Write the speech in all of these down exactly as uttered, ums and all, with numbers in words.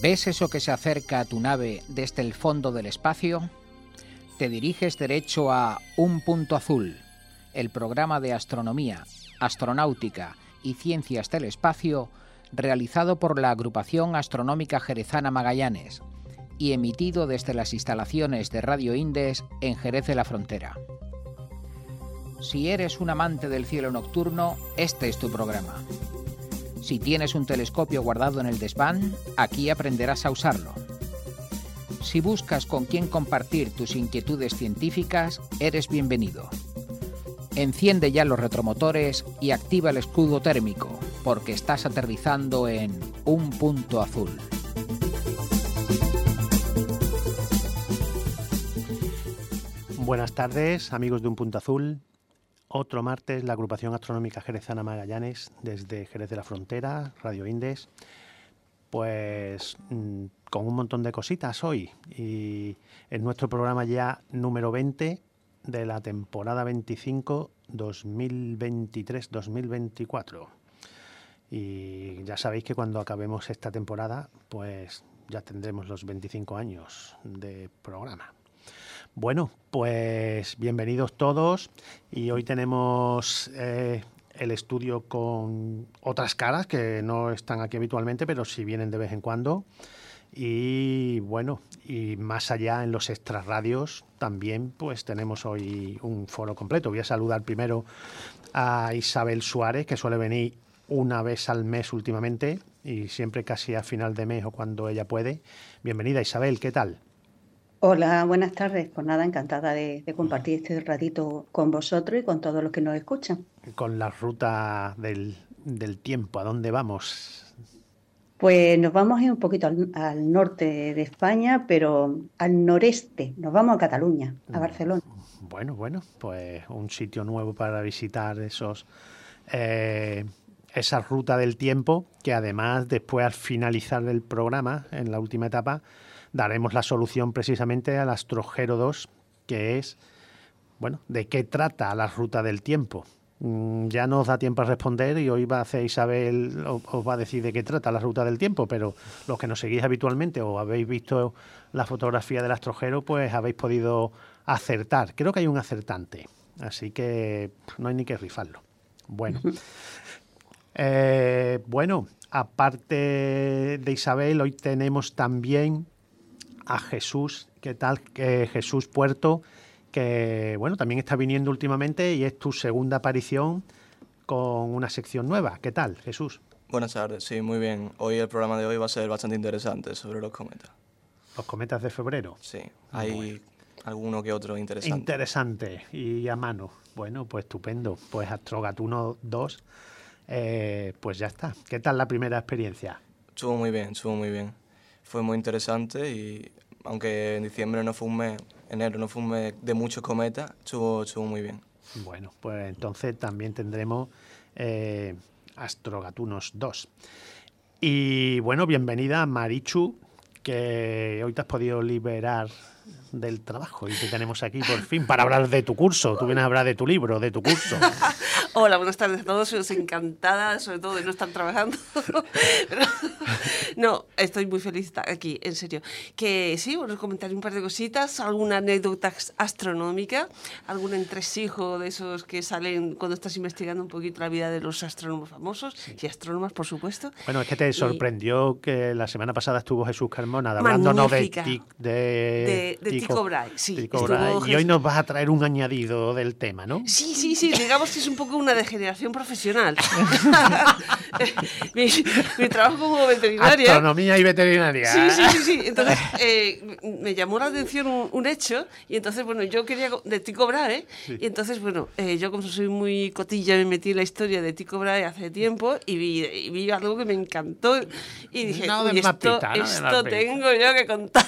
¿Ves eso que se acerca a tu nave desde el fondo del espacio? Te diriges derecho a Un Punto Azul, el programa de astronomía, astronáutica y ciencias del espacio realizado por la Agrupación Astronómica Jerezana Magallanes y emitido desde las instalaciones de Radio Indes en Jerez de la Frontera. Si eres un amante del cielo nocturno, este es tu programa. Si tienes un telescopio guardado en el desván, aquí aprenderás a usarlo. Si buscas con quién compartir tus inquietudes científicas, eres bienvenido. Enciende ya los retromotores y activa el escudo térmico, porque estás aterrizando en Un Punto Azul. Buenas tardes, amigos de Un Punto Azul. Otro martes, la Agrupación Astronómica Jerezana Magallanes, desde Jerez de la Frontera, Radio Indes, pues mmm, con un montón de cositas hoy. Y en nuestro programa ya número veinte de la temporada veinticinco, dos mil veintitrés dos mil veinticuatro. Y ya sabéis que cuando acabemos esta temporada, pues ya tendremos los veinticinco años de programa. Bueno, pues bienvenidos todos y hoy tenemos eh, el estudio con otras caras que no están aquí habitualmente, pero sí vienen de vez en cuando. Y bueno, y más allá en los extrarradios también pues tenemos hoy un foro completo. Voy a saludar primero a Isabel Suárez, que suele venir una vez al mes últimamente y siempre casi a final de mes o cuando ella puede. Bienvenida, Isabel, ¿qué tal? Hola, buenas tardes. Pues nada, encantada de, de compartir este ratito con vosotros y con todos los que nos escuchan. Con la ruta del, del tiempo, ¿a dónde vamos? Pues nos vamos a ir un poquito al, al norte de España, pero al noreste. Nos vamos a Cataluña, a Barcelona. Bueno, bueno, pues un sitio nuevo para visitar esos eh, esa ruta del tiempo, que además después al finalizar el programa, en la última etapa, daremos la solución precisamente al Astrogero dos, que es, bueno, ¿de qué trata la ruta del tiempo? Mm, ya no os da tiempo a responder y hoy va a hacer Isabel, os, os va a decir de qué trata la ruta del tiempo, pero los que nos seguís habitualmente o habéis visto la fotografía del Astrogero, pues habéis podido acertar. Creo que hay un acertante, así que no hay ni que rifarlo. Bueno, eh, bueno, aparte de Isabel, hoy tenemos también a Jesús, ¿qué tal? Eh, Jesús Puerto, que bueno, también está viniendo últimamente y es tu segunda aparición con una sección nueva. ¿Qué tal, Jesús? Buenas tardes, sí, muy bien. Hoy el programa de hoy va a ser bastante interesante sobre los cometas. ¿Los cometas de febrero? Sí, hay bueno. alguno que otro interesante. Interesante y a mano. Bueno, pues estupendo. Pues Astrogatuno dos, eh, pues ya está. ¿Qué tal la primera experiencia? Estuvo muy bien, estuvo muy bien. Fue muy interesante y aunque en diciembre no fue un mes, enero no fue un mes de muchos cometas, estuvo, estuvo muy bien. Bueno, pues entonces también tendremos eh, Astrogatunos dos. Y bueno, bienvenida a Marichu, que hoy te has podido liberar del trabajo y te tenemos aquí por fin para hablar de tu curso. Tú vienes a hablar de tu libro, de tu curso. Hola, buenas tardes a todos. Soy encantada, sobre todo de no estar trabajando. Pero, no, estoy muy feliz de estar aquí, en serio. Que sí, bueno, comentaré un par de cositas, alguna anécdota astronómica, algún entresijo de esos que salen cuando estás investigando un poquito la vida de los astrónomos famosos, sí. Y astrónomas, por supuesto. Bueno, es que te sorprendió y... que la semana pasada estuvo Jesús Carmona hablándonos de, de, de, de Tycho Brahe. Sí, Tycho Brahe. Y hoy nos vas a traer un añadido del tema, ¿no? Sí, sí, sí, digamos que es un poco una degeneración profesional. mi, mi trabajo como veterinaria. Astronomía y veterinaria. Sí, sí, sí, sí. Entonces eh, me llamó la atención un, un hecho y entonces, bueno, yo quería de Tycho Brahe, sí. Y entonces, bueno, eh, yo como soy muy cotilla me metí en la historia de Tycho Brahe hace tiempo y vi, y vi algo que me encantó y dije, no, uy, esto, mapita, no esto tengo yo que contar.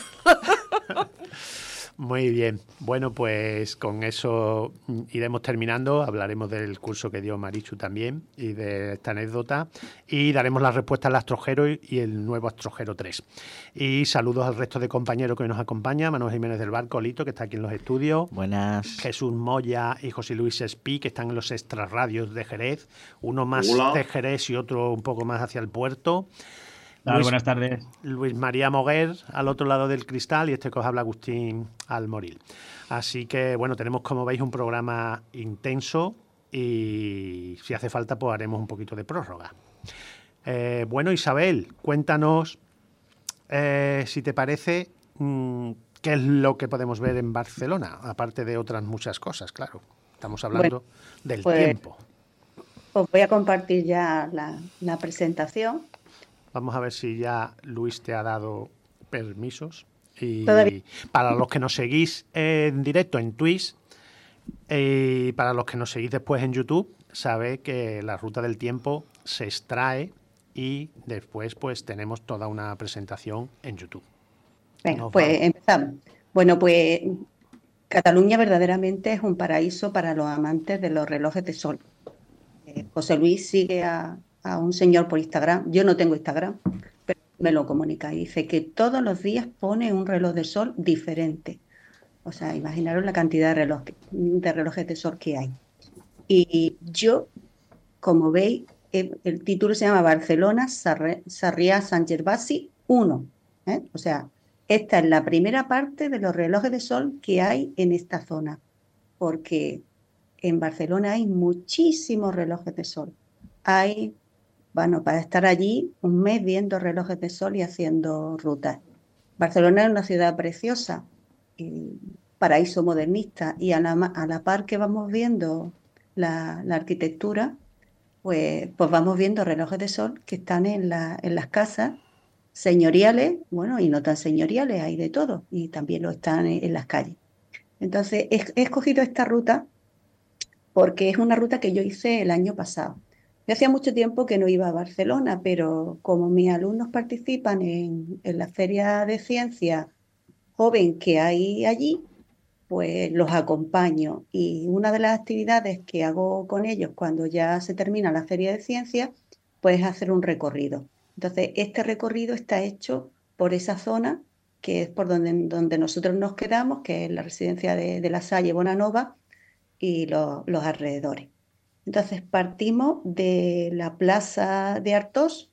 Muy bien. Bueno, pues con eso iremos terminando. Hablaremos del curso que dio Marichu también y de esta anécdota. Y daremos la respuesta al Astrogero y el nuevo Astrogero tres. Y saludos al resto de compañeros que hoy nos acompañan. Manuel Jiménez del Barco, Lito, que está aquí en los estudios. Buenas. Jesús Moya y José Luis Espí, que están en los extrarradios de Jerez. Uno más Hola. de Jerez y otro un poco más hacia el puerto. tal? Luis, Buenas tardes. Luis María Moguer al otro lado del cristal y este que os habla Agustín Almoril. Así que, bueno, tenemos, como veis, un programa intenso y si hace falta, pues haremos un poquito de prórroga. Eh, bueno, Isabel, cuéntanos, eh, si te parece, mmm, qué es lo que podemos ver en Barcelona, aparte de otras muchas cosas, claro. Estamos hablando bueno, del pues, tiempo. Os voy a compartir ya la, la presentación. Vamos a ver si ya Luis te ha dado permisos. Y Todavía. Para los que nos seguís en directo en Twitch y para los que nos seguís después en YouTube, sabéis que la ruta del tiempo se extrae y después pues tenemos toda una presentación en YouTube. Venga, Nos pues vamos. empezamos. Bueno, pues Cataluña verdaderamente es un paraíso para los amantes de los relojes de sol. Eh, José Luis sigue a, a un señor por Instagram. Yo no tengo Instagram, pero me lo comunica y dice que todos los días pone un reloj de sol diferente. O sea, imaginaros la cantidad de relojes, de relojes de sol que hay. Y yo, como veis, el, el título se llama Barcelona Sarrià Sant Gervasi uno. ¿eh? O sea, esta es la primera parte de los relojes de sol que hay en esta zona, porque en Barcelona hay muchísimos relojes de sol. Hay, bueno, para estar allí un mes viendo relojes de sol y haciendo rutas. Barcelona es una ciudad preciosa, y paraíso modernista, y a la, a la par que vamos viendo la, la arquitectura, pues, pues vamos viendo relojes de sol que están en, la, en las casas señoriales, bueno, y no tan señoriales, hay de todo, y también lo están en, en las calles. Entonces, he, he escogido esta ruta porque es una ruta que yo hice el año pasado. Yo hacía mucho tiempo que no iba a Barcelona, pero como mis alumnos participan en, en la feria de ciencia joven que hay allí, pues los acompaño. Y una de las actividades que hago con ellos cuando ya se termina la feria de ciencia, pues es hacer un recorrido. Entonces, este recorrido está hecho por esa zona, que es por donde, donde nosotros nos quedamos, que es la residencia de, de La Salle Bonanova y lo, los alrededores. Entonces, partimos de la plaza de Artós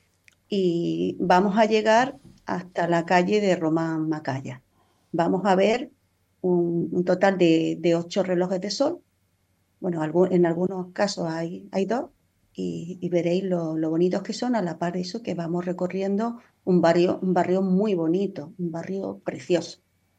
y vamos a llegar hasta la calle de Román Macaya. Vamos a ver un, un total de, de ocho relojes de sol. Bueno, algún, en algunos casos hay, hay dos, y, y veréis lo, lo bonitos que son, a la par de eso que vamos recorriendo un barrio, un barrio muy bonito, un barrio precioso.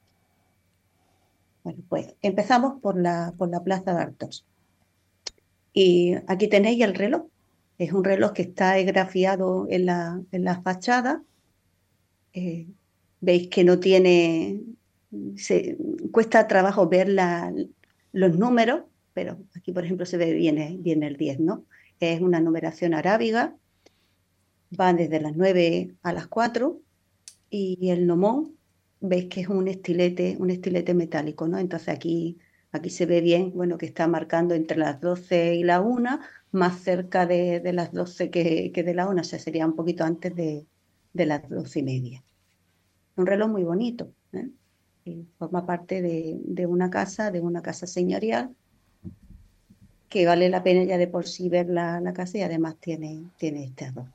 Bueno, pues empezamos por la, por la plaza de Artós. Y aquí tenéis el reloj. Es un reloj que está esgrafiado en la, en la fachada. Eh, veis que no tiene... Se, cuesta trabajo ver la, los números, pero aquí, por ejemplo, se ve bien, bien el diez, ¿no? Es una numeración arábiga, va desde las nueve a las cuatro, y el gnomón, veis que es un estilete, un estilete metálico, ¿no? Entonces aquí, aquí se ve bien, bueno, que está marcando entre las doce y la una, más cerca de, de las doce que, que de la una, o sea, sería un poquito antes de, de las doce y media. Un reloj muy bonito, ¿eh? Y forma parte de, de una casa, de una casa señorial, que vale la pena ya de por sí ver la, la casa, y además tiene, tiene este adorno.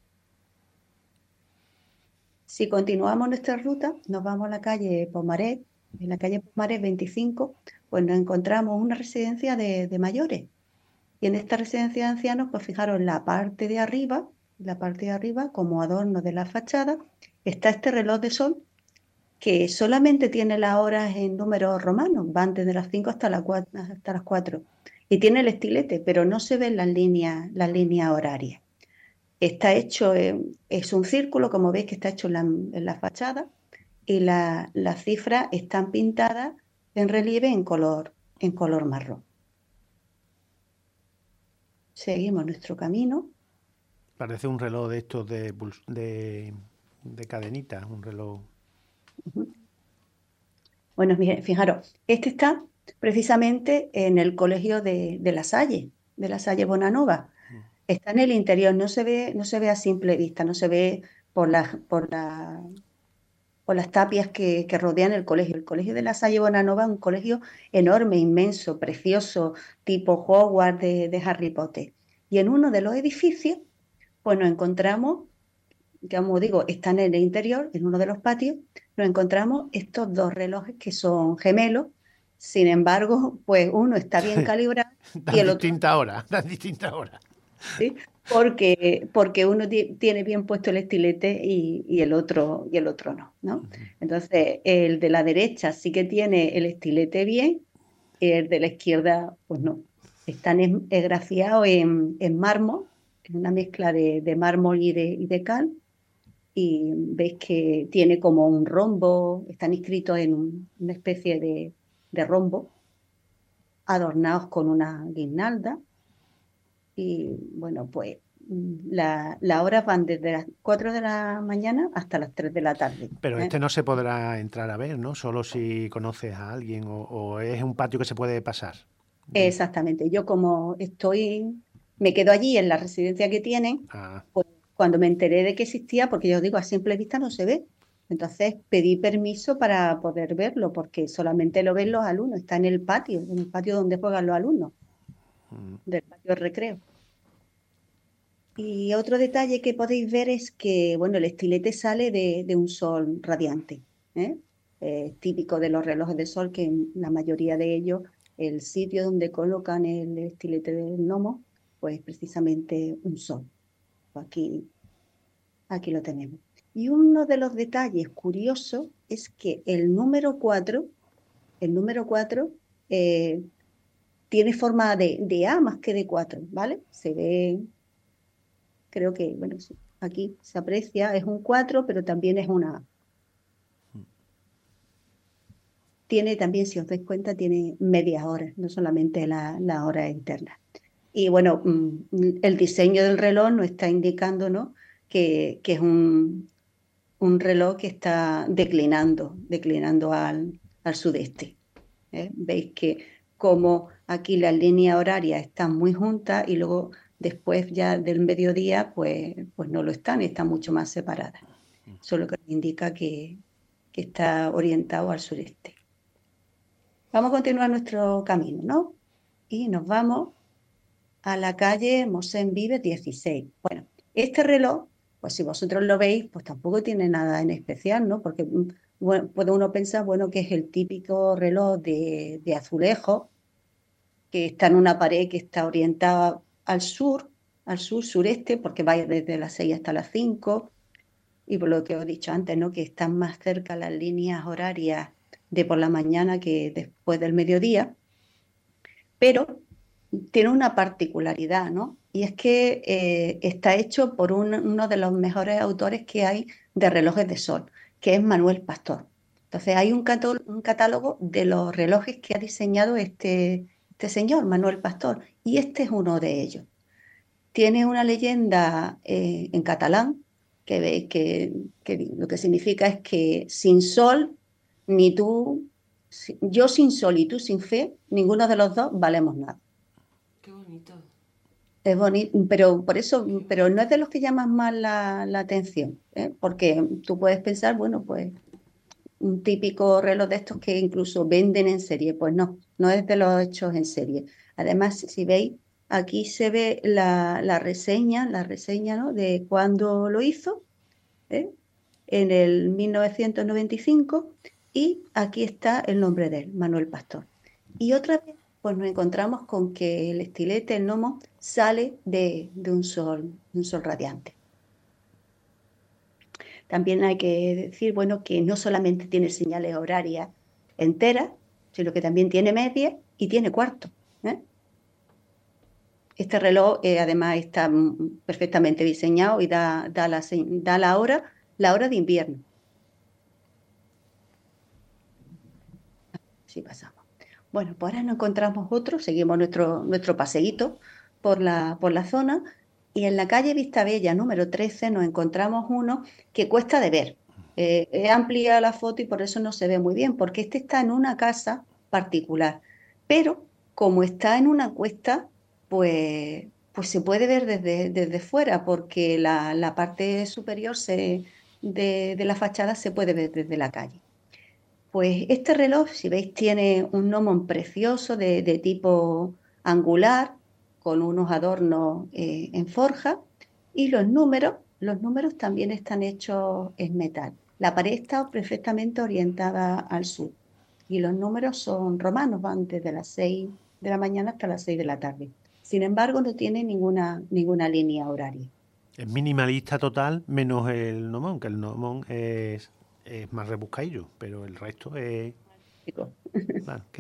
Si continuamos nuestra ruta, nos vamos a la calle Pomaret. En la calle Pomaret veinticinco, pues nos encontramos una residencia de, de mayores. Y en esta residencia de ancianos, pues fijaros, en la parte de arriba, la parte de arriba, como adorno de la fachada, está este reloj de sol que solamente tiene las horas en números romanos, van desde las cinco hasta, la cuatro, hasta las cuatro. Y tiene el estilete, pero no se ven las líneas, las líneas horarias. Está hecho, eh, es un círculo, como veis, que está hecho en la, en la fachada, y la, las cifras están pintadas en relieve en color, en color marrón. Seguimos nuestro camino. Parece un reloj de estos de, de, de cadenita, un reloj. Uh-huh. Bueno, fijaros, este está precisamente en el colegio de, de La Salle, de La Salle Bonanova. Está en el interior, no se ve, no se ve a simple vista, no se ve por, la, por, la, por las tapias que, que rodean el colegio. El colegio de La Salle Bonanova es un colegio enorme, inmenso, precioso, tipo Hogwarts de, de Harry Potter. Y en uno de los edificios, pues nos encontramos que como digo, están en el interior, en uno de los patios, nos encontramos estos dos relojes que son gemelos. Sin embargo, pues uno está bien calibrado y Dan el otro distinta hora, dan distinta hora. ¿sí? Porque, porque uno ti- tiene bien puesto el estilete y, y el otro, y el otro no, ¿no? Entonces, el de la derecha sí que tiene el estilete bien, y el de la izquierda, pues no. Están en- esgrafiados en, en mármol, en una mezcla de, de mármol y de, y de cal, y veis que tiene como un rombo, están inscritos en un- una especie de, de rombo, adornados con una guirnalda. Y bueno, pues mm, la- las horas van desde las cuatro de la mañana hasta las tres de la tarde. Pero ¿eh? este no se podrá entrar a ver, ¿no? Solo si conoces a alguien o, o es un patio que se puede pasar. Den- Exactamente. Yo como estoy, me quedo allí en la residencia que tienen, Ah, pues cuando me enteré de que existía, porque yo digo, a simple vista no se ve. Entonces pedí permiso para poder verlo, porque solamente lo ven los alumnos, está en el patio, en el patio donde juegan los alumnos, del patio de recreo. Y otro detalle que podéis ver es que, bueno, el estilete sale de, de un sol radiante, ¿eh? Eh, típico de los relojes de sol, que en la mayoría de ellos, el sitio donde colocan el estilete del gnomo, pues precisamente un sol. Aquí, aquí lo tenemos. Y uno de los detalles curiosos es que el número cuatro, el número cuatro eh, tiene forma de, de A más que de cuatro, ¿vale? Se ve. Creo que, bueno, sí, aquí se aprecia, es un cuatro, pero también es una A. Tiene también, si os dais cuenta, tiene medias horas, no solamente la, la hora interna. Y bueno, mm, el diseño del reloj nos está indicando, ¿no? que, que es un, un reloj que está declinando, declinando al, al sudeste. ¿eh? Veis que como aquí las líneas horarias están muy juntas y luego después ya del mediodía pues, pues no lo están, están mucho más separadas. Eso es lo que nos indica que, que está orientado al sureste. Vamos a continuar nuestro camino, ¿no? Y nos vamos a la calle Mosén Vives dieciséis. Bueno, este reloj, pues si vosotros lo veis, pues tampoco tiene nada en especial, ¿no? Porque mm, bueno, puede uno pensar, bueno, que es el típico reloj de, de azulejo, que está en una pared que está orientada al sur, al sur-sureste, porque va desde las seis hasta las cinco, y por lo que os he dicho antes, ¿no? Que están más cerca las líneas horarias de por la mañana que después del mediodía, pero tiene una particularidad, ¿no? Y es que eh, está hecho por un- uno de los mejores autores que hay de relojes de sol, que es Manuel Pastor. Entonces hay un, cató- un catálogo de los relojes que ha diseñado este, este señor, Manuel Pastor, y este es uno de ellos. Tiene una leyenda eh, en catalán que, ve- que, que lo que significa es que sin sol, ni tú, si- yo sin sol y tú sin fe, ninguno de los dos valemos nada. Qué bonito. Es bonito, pero por eso, Qué pero no es bonito. de los que llaman más la, la atención, ¿eh? Porque tú puedes pensar, bueno, pues un típico reloj de estos que incluso venden en serie, pues no, no es de los hechos en serie. Además, si veis, aquí se ve la, la reseña, la reseña, ¿no? De cuándo lo hizo, ¿eh? En el mil novecientos noventa y cinco, y aquí está el nombre de él, Manuel Pastor. Y otra vez, pues nos encontramos con que el estilete, el gnomo, sale de, de un sol, de un sol radiante. También hay que decir, bueno, que no solamente tiene señales horarias enteras, sino que también tiene medias y tiene cuartos, ¿eh? Este reloj eh, además está mm, perfectamente diseñado y da, da, la, se- da la hora, la hora de invierno. Sí, pasamos. Bueno, pues ahora nos encontramos otro, seguimos nuestro, nuestro paseíto por la, por la zona, y en la calle Vistabella número trece nos encontramos uno que cuesta de ver. Eh, es amplia la foto y por eso no se ve muy bien, porque este está en una casa particular, pero como está en una cuesta, pues, pues se puede ver desde, desde fuera, porque la, la parte superior se, de, de la fachada se puede ver desde la calle. Pues este reloj, si veis, tiene un gnomon precioso de, de tipo angular, con unos adornos eh, en forja, y los números los números también están hechos en metal. La pared está perfectamente orientada al sur y los números son romanos, van desde las seis de la mañana hasta las seis de la tarde. Sin embargo, no tiene ninguna, ninguna línea horaria. Es minimalista total, menos el gnomón, que el gnomón es, es más rebuscadillo, pero el resto es... Bueno, ¿qué?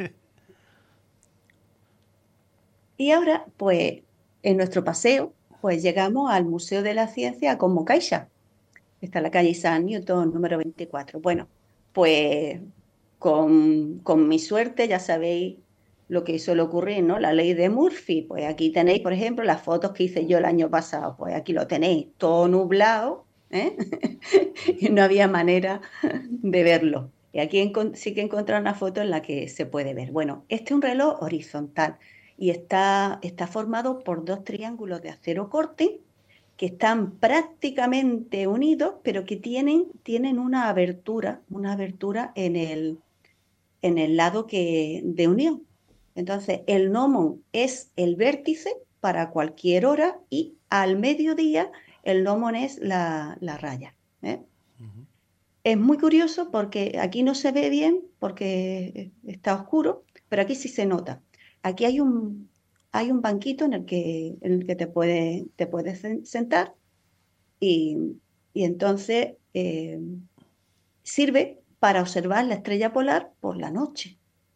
Y ahora, pues, en nuestro paseo, pues llegamos al Museo de la Ciencia con Mocaixa. Está en la calle Isaac Newton, número veinticuatro. Bueno, pues con, con mi suerte, ya sabéis lo que suele ocurrir, ¿no? La ley de Murphy. Pues aquí tenéis, por ejemplo, las fotos que hice yo el año pasado. Pues aquí lo tenéis, todo nublado, ¿eh? Y no había manera de verlo. Y aquí sí que he encontrado una foto en la que se puede ver. Bueno, este es un reloj horizontal y está, está formado por dos triángulos de acero corte que están prácticamente unidos, pero que tienen, tienen una abertura, una abertura en el, en el lado que, de unión. Entonces, el gnomon es el vértice para cualquier hora y al mediodía el gnomon es la, la raya, ¿eh? Uh-huh. Es muy curioso porque aquí no se ve bien porque está oscuro, pero aquí sí se nota. Aquí hay un, hay un banquito en el que, en el que te, puede, te puedes sentar y, y entonces eh, sirve para observar la estrella polar por la noche.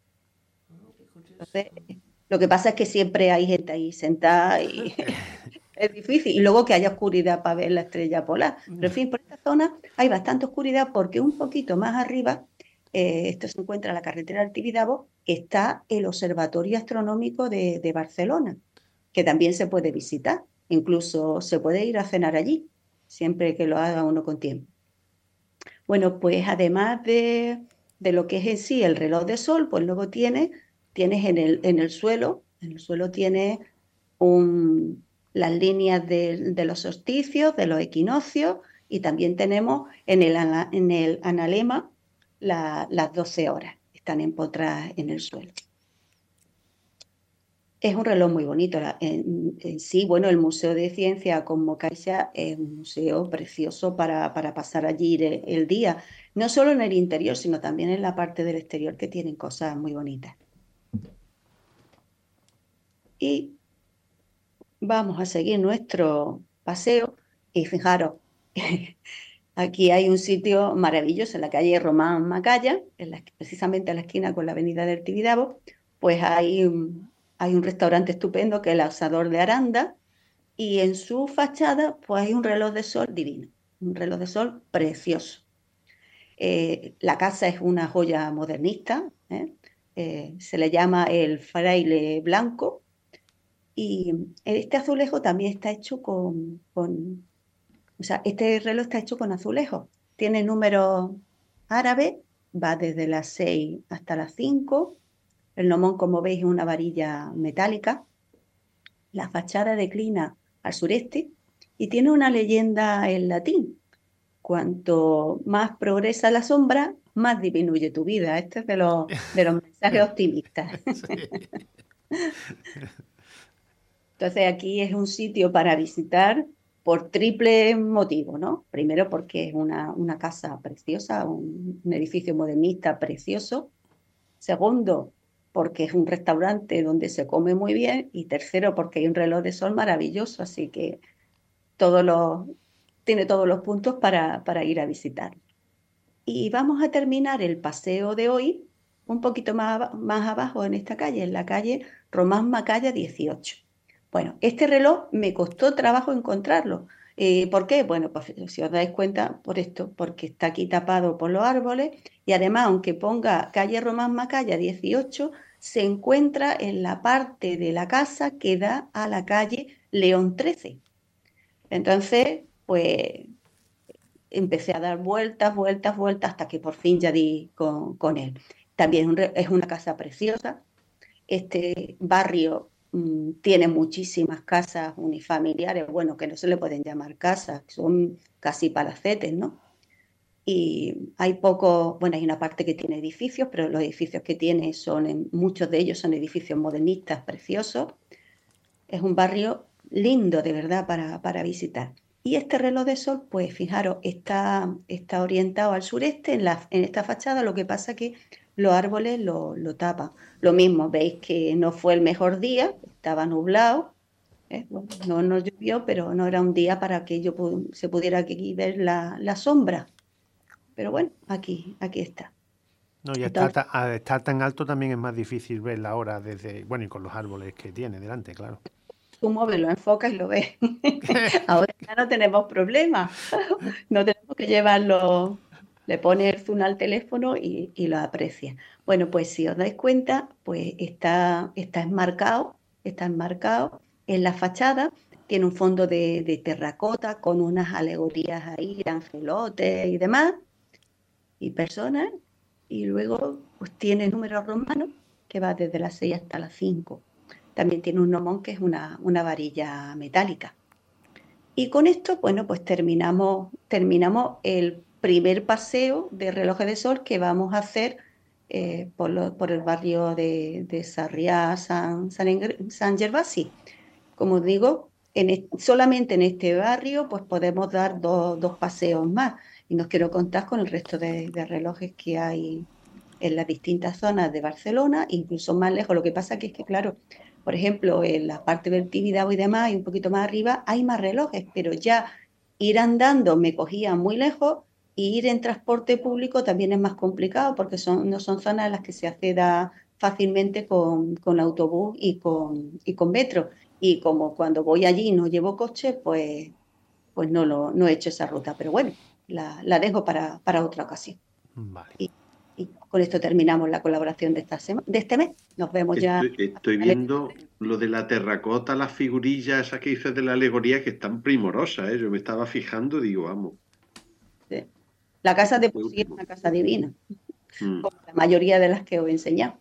Entonces, lo que pasa es que siempre hay gente ahí sentada y es difícil. Y luego que haya oscuridad para ver la estrella polar. Pero en fin, por esta zona hay bastante oscuridad porque un poquito más arriba, eh, esto se encuentra en la carretera del Tibidabo, está el Observatorio Astronómico de, de Barcelona, que también se puede visitar. Incluso se puede ir a cenar allí, siempre que lo haga uno con tiempo. Bueno, pues además de, de lo que es en sí el reloj de sol, pues luego tiene, tienes en el, en el suelo, en el suelo tienes un, las líneas de, de los solsticios, de los equinoccios, y también tenemos en el, en el analema la, las doce horas, están empotradas en el suelo. Es un reloj muy bonito. En, en sí, bueno, el Museo de Ciencia con Mocaixa es un museo precioso para, para pasar allí el, el día, no solo en el interior, sino también en la parte del exterior, que tienen cosas muy bonitas. Y vamos a seguir nuestro paseo y fijaros, aquí hay un sitio maravilloso en la calle Román Macaya, en la, precisamente en la esquina con la avenida del Tibidabo, pues hay un, hay un restaurante estupendo que es el Asador de Aranda y en su fachada pues hay un reloj de sol divino, un reloj de sol precioso. Eh, la casa es una joya modernista, ¿eh? Eh, se le llama el Fraile Blanco. Y este azulejo también está hecho con, con, o sea, este reloj está hecho con azulejo. Tiene números árabes, va desde las seis hasta las cinco. El gnomón, como veis, es una varilla metálica. La fachada declina al sureste y tiene una leyenda en latín. Cuanto más progresa la sombra, más disminuye tu vida. Este es de los, de los mensajes optimistas. Sí. Entonces aquí es un sitio para visitar por triple motivo, ¿no? Primero porque es una, una casa preciosa, un, un edificio modernista precioso. Segundo, porque es un restaurante donde se come muy bien. Y tercero, porque hay un reloj de sol maravilloso, así que todos los, tiene todos los puntos para, para ir a visitar. Y vamos a terminar el paseo de hoy un poquito más, más abajo en esta calle, en la calle Román Macaya dieciocho. Bueno, este reloj me costó trabajo encontrarlo. Eh, ¿Por qué? Bueno, pues si os dais cuenta, por esto, porque está aquí tapado por los árboles y además, aunque ponga calle Román Macaya dieciocho, se encuentra en la parte de la casa que da a la calle León trece. Entonces, pues empecé a dar vueltas, vueltas, vueltas, hasta que por fin ya di con, con él. También es una casa preciosa. Este barrio mmm, tiene muchísimas casas unifamiliares, bueno, que no se le pueden llamar casas, son casi palacetes, ¿no? Y hay poco, bueno, hay una parte que tiene edificios, pero los edificios que tiene son, muchos de ellos son edificios modernistas preciosos. Es un barrio lindo, de verdad, para, para visitar. Y este reloj de sol, pues fijaros, está, está orientado al sureste en, la, en esta fachada, lo que pasa que los árboles lo, lo tapan. Lo mismo, veis que no fue el mejor día, estaba nublado, ¿eh? Bueno, no nos llovió, pero no era un día para que yo pu- se pudiera aquí ver la, la sombra. Pero bueno, aquí, aquí está. No, y estar, Entonces, ta- al estar tan alto también es más difícil ver la hora desde, bueno, y con los árboles que tiene delante, claro. tú móvil lo enfocas y lo ves. Ahora ya no tenemos problema. No tenemos que llevarlo. Le pones el zoom al teléfono y, y lo aprecia. Bueno, pues si os dais cuenta, pues está, está enmarcado, está enmarcado en la fachada. Tiene un fondo de, de terracota con unas alegorías ahí, de angelotes y demás, y personas. Y luego, pues tiene números romanos que va desde las seis hasta las cinco. También tiene un gnomón que es una, una varilla metálica. Y con esto, bueno, pues terminamos, terminamos el primer paseo de relojes de sol que vamos a hacer eh, por, lo- por el barrio de, de Sarriá, San, San, Engr- San Gervasi. Como digo, en es- solamente en este barrio pues podemos dar dos, dos paseos más. Y no quiero contar con el resto de, de relojes que hay en las distintas zonas de Barcelona, incluso más lejos. Lo que pasa que es que, claro, por ejemplo, en la parte del Tibidabo y demás, y un poquito más arriba, hay más relojes, pero ya ir andando me cogía muy lejos y ir en transporte público también es más complicado porque son, no son zonas en las que se acceda fácilmente con, con autobús y con, y con metro. Y como cuando voy allí no llevo coche, pues, pues no, lo, no he hecho esa ruta. Pero bueno, la, la dejo para, para otra ocasión. Vale. Y, y con esto terminamos la colaboración de, esta sema- de este mes. Nos vemos ya Estoy, a estoy finales de viendo febrero. lo de la terracota, las figurillas esas que dices de la alegoría que están primorosas, ¿eh? Yo me estaba fijando, digo, vamos, Sí. La casa de qué por sí es último. una casa divina, Mm. como la mayoría de las que os he enseñado.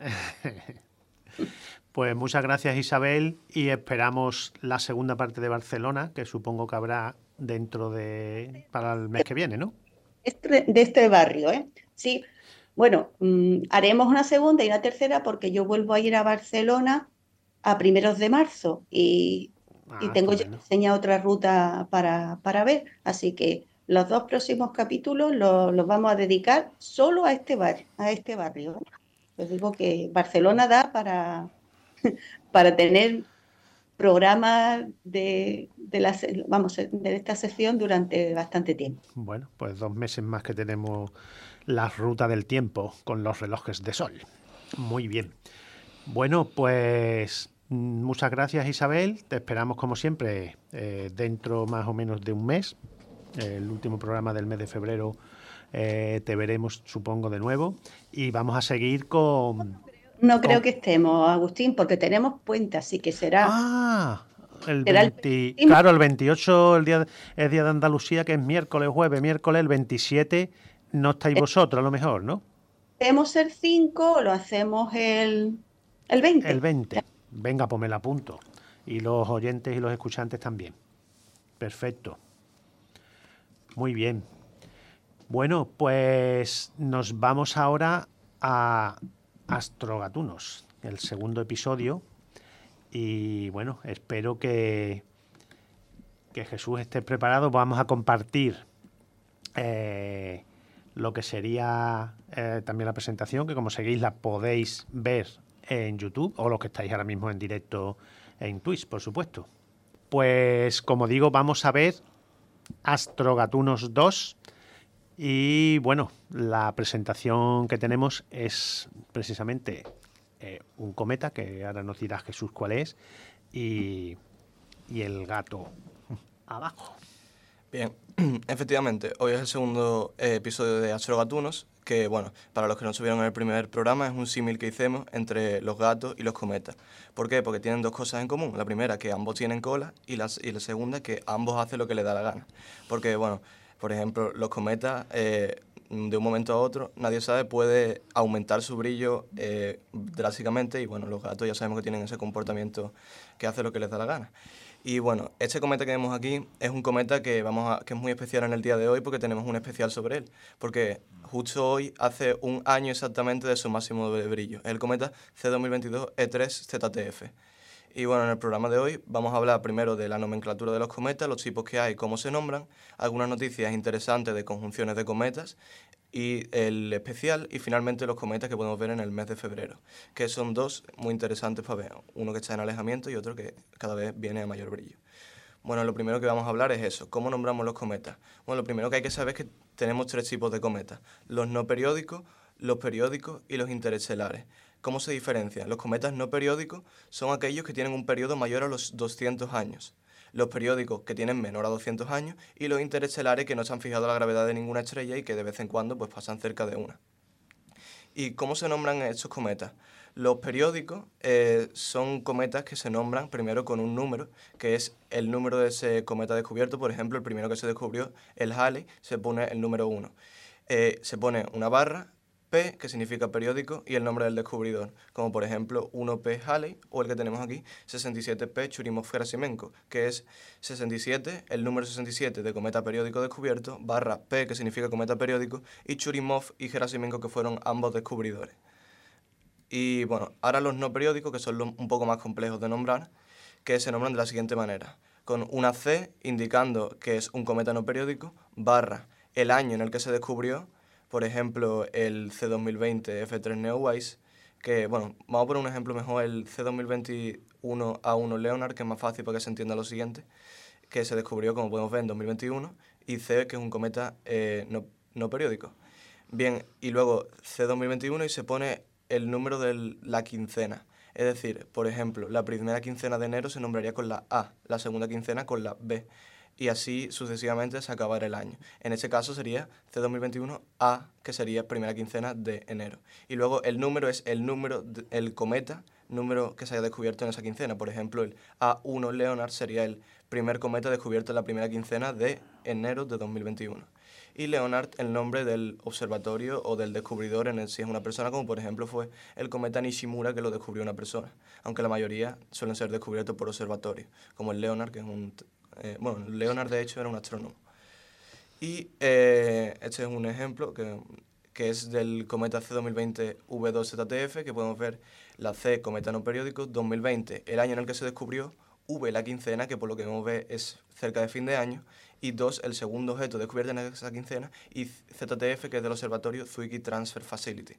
Pues muchas gracias, Isabel, y esperamos la segunda parte de Barcelona, que supongo que habrá dentro de para el mes que viene, ¿no? Este- de este barrio, ¿eh? Sí, bueno, mm, haremos una segunda y una tercera porque yo vuelvo a ir a Barcelona a primeros de marzo y, y Ah, tengo ya estupendo. diseñada otra ruta para, para ver. Así que los dos próximos capítulos los, los vamos a dedicar solo a este bar, a este barrio. ¿Eh? Les digo que Barcelona da para, para tener programas de, de, la, se- vamos, de esta sección durante bastante tiempo. Bueno, pues dos meses más que tenemos la ruta del tiempo con los relojes de sol. Muy bien. Bueno, pues mm, muchas gracias, Isabel. Te esperamos como siempre eh, dentro más o menos de un mes. El último programa del mes de febrero eh, te veremos, supongo, de nuevo. Y vamos a seguir con... No creo con... que estemos, Agustín, porque tenemos puente, así que será, Ah, el será el veinte... penúltimo. Claro, el veintiocho el día, es día de Andalucía, que es miércoles, jueves, miércoles, el veintisiete no estáis vosotros, a lo mejor, ¿no? Hacemos el cinco o lo hacemos el, el El veinte. veinte. Venga, pues me la apunto. Y los oyentes y los escuchantes también. Perfecto. Muy bien. Bueno, pues nos vamos ahora a Astrogatunos, el segundo episodio. Y bueno, espero que, que Jesús esté preparado. Vamos a compartir eh, lo que sería eh, también la presentación, que como seguís la podéis ver en YouTube, o los que estáis ahora mismo en directo en Twitch, por supuesto. Pues como digo, vamos a ver Astrogatunos dos. Y bueno, la presentación que tenemos es precisamente eh, un cometa, que ahora nos dirá Jesús cuál es, y, y el gato abajo. Bien, efectivamente, hoy es el segundo eh, episodio de Astrogatunos, que, bueno, para los que no estuvieron en el primer programa, es un símil que hicimos entre los gatos y los cometas. ¿Por qué? Porque tienen dos cosas en común. La primera, que ambos tienen cola, y la, y la segunda, que ambos hacen lo que les da la gana. Porque, bueno, por ejemplo, los cometas, eh, de un momento a otro, nadie sabe, puede aumentar su brillo eh, drásticamente, y, bueno, los gatos ya sabemos que tienen ese comportamiento que hace lo que les da la gana. Y bueno, este cometa que vemos aquí es un cometa que, vamos a, que es muy especial en el día de hoy porque tenemos un especial sobre él. Porque justo hoy hace un año exactamente de su máximo de brillo. Es el cometa C dos mil veintidós E tres Z T F. Y bueno, en el programa de hoy vamos a hablar primero de la nomenclatura de los cometas, los tipos que hay, cómo se nombran, algunas noticias interesantes de conjunciones de cometas y el especial, y finalmente los cometas que podemos ver en el mes de febrero, que son dos muy interesantes para ver, uno que está en alejamiento y otro que cada vez viene a mayor brillo. Bueno, lo primero que vamos a hablar es eso, ¿cómo nombramos los cometas? Bueno, lo primero que hay que saber es que tenemos tres tipos de cometas, los no periódicos, los periódicos y los interestelares. ¿Cómo se diferencian? Los cometas no periódicos son aquellos que tienen un periodo mayor a los doscientos años, los periódicos que tienen menor a doscientos años y los interestelares que no se han fijado la gravedad de ninguna estrella y que de vez en cuando pues, pasan cerca de una. ¿Y cómo se nombran estos cometas? Los periódicos eh, son cometas que se nombran primero con un número, que es el número de ese cometa descubierto. Por ejemplo, el primero que se descubrió, el Halley, se pone el número uno. Eh, se pone una barra, P, que significa periódico, y el nombre del descubridor, como por ejemplo uno P Halley, o el que tenemos aquí, sesenta y siete P Churyumov-Gerasimenko, que es sesenta y siete, el número sesenta y siete de cometa periódico descubierto, barra P, que significa cometa periódico, y Churyumov y Gerasimenko, que fueron ambos descubridores. Y bueno, ahora los no periódicos, que son los un poco más complejos de nombrar, que se nombran de la siguiente manera, con una C indicando que es un cometa no periódico, barra el año en el que se descubrió, por ejemplo, el C dos mil veinte F tres Neowise, que, bueno, vamos a poner un ejemplo mejor, el C dos mil veintiuno A uno Leonard, que es más fácil para que se entienda lo siguiente, que se descubrió, como podemos ver, en dos mil veintiuno, y C, que es un cometa eh, no, no periódico. Bien, y luego C dos mil veintiuno y se pone el número de la quincena. Es decir, por ejemplo, la primera quincena de enero se nombraría con la A, la segunda quincena con la B, y así sucesivamente se acabará el año. En este caso sería C dos mil veintiuno A, que sería primera quincena de enero. Y luego el número es el número, de, el cometa, número que se haya descubierto en esa quincena. Por ejemplo, el A uno Leonard sería el primer cometa descubierto en la primera quincena de enero de dos mil veintiuno. Y Leonard, el nombre del observatorio o del descubridor en el si es una persona, como por ejemplo fue el cometa Nishimura, que lo descubrió una persona, aunque la mayoría suelen ser descubiertos por observatorio, como el Leonard, que es un... Eh, bueno, Leonard de hecho era un astrónomo. Y eh, este es un ejemplo que, que es del cometa C dos mil veinte V dos Z T F, que podemos ver la C, cometa no periódico, dos mil veinte, el año en el que se descubrió, V, la quincena, que por lo que vemos ver es cerca de fin de año, y dos, el segundo objeto descubierto en esa quincena, y Z T F, que es del observatorio Zwicky Transfer Facility.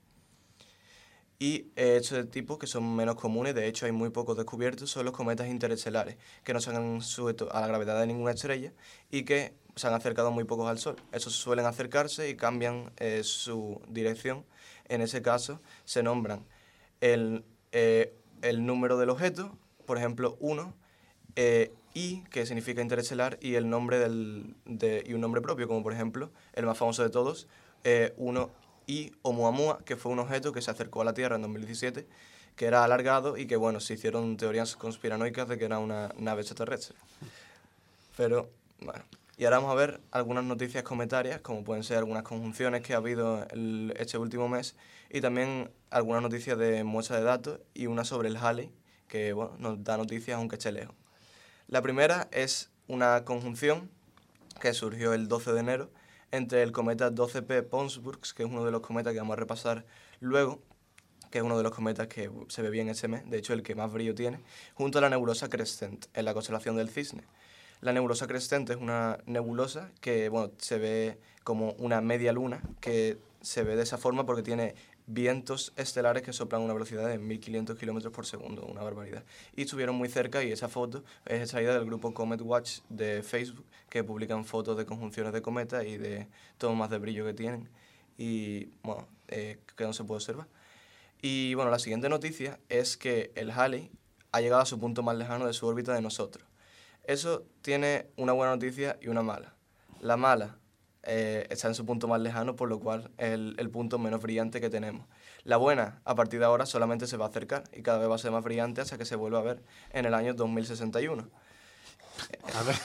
Y eh, estos tipos que son menos comunes, de hecho hay muy pocos descubiertos, son los cometas interestelares, que no se han sujeto a la gravedad de ninguna estrella y que se han acercado muy pocos al Sol. Esos suelen acercarse y cambian eh, su dirección. En ese caso se nombran el, eh, el número del objeto, por ejemplo uno, eh, I, que significa interestelar, y el nombre del, de, y un nombre propio, como por ejemplo el más famoso de todos, eh, uno I Oumuamua, que fue un objeto que se acercó a la Tierra en dos mil diecisiete, que era alargado y que, bueno, se hicieron teorías conspiranoicas de que era una nave extraterrestre. Pero, bueno, y ahora vamos a ver algunas noticias cometarias, como pueden ser algunas conjunciones que ha habido el, este último mes, y también algunas noticias de muestras de datos y una sobre el Halley, que, bueno, nos da noticias aunque esté lejos. La primera es una conjunción que surgió el doce de enero, entre el cometa doce P Ponsburg, que es uno de los cometas que vamos a repasar luego, que es uno de los cometas que se ve bien este mes, de hecho el que más brillo tiene, junto a la nebulosa Crescent, en la constelación del Cisne. La nebulosa Crescent es una nebulosa que, bueno, se ve como una media luna, que se ve de esa forma porque tiene vientos estelares que soplan a una velocidad de mil quinientos kilómetros por segundo, una barbaridad. Y estuvieron muy cerca y esa foto es extraída del grupo Comet Watch de Facebook, que publican fotos de conjunciones de cometas y de tomas de brillo que tienen y, bueno, eh, que no se puede observar. Y, bueno, la siguiente noticia es que el Halley ha llegado a su punto más lejano de su órbita de nosotros. Eso tiene una buena noticia y una mala. La mala Eh, está en su punto más lejano, por lo cual es el, el punto menos brillante que tenemos. La buena, a partir de ahora, solamente se va a acercar y cada vez va a ser más brillante hasta que se vuelva a ver en el año dos mil sesenta y uno. A ver.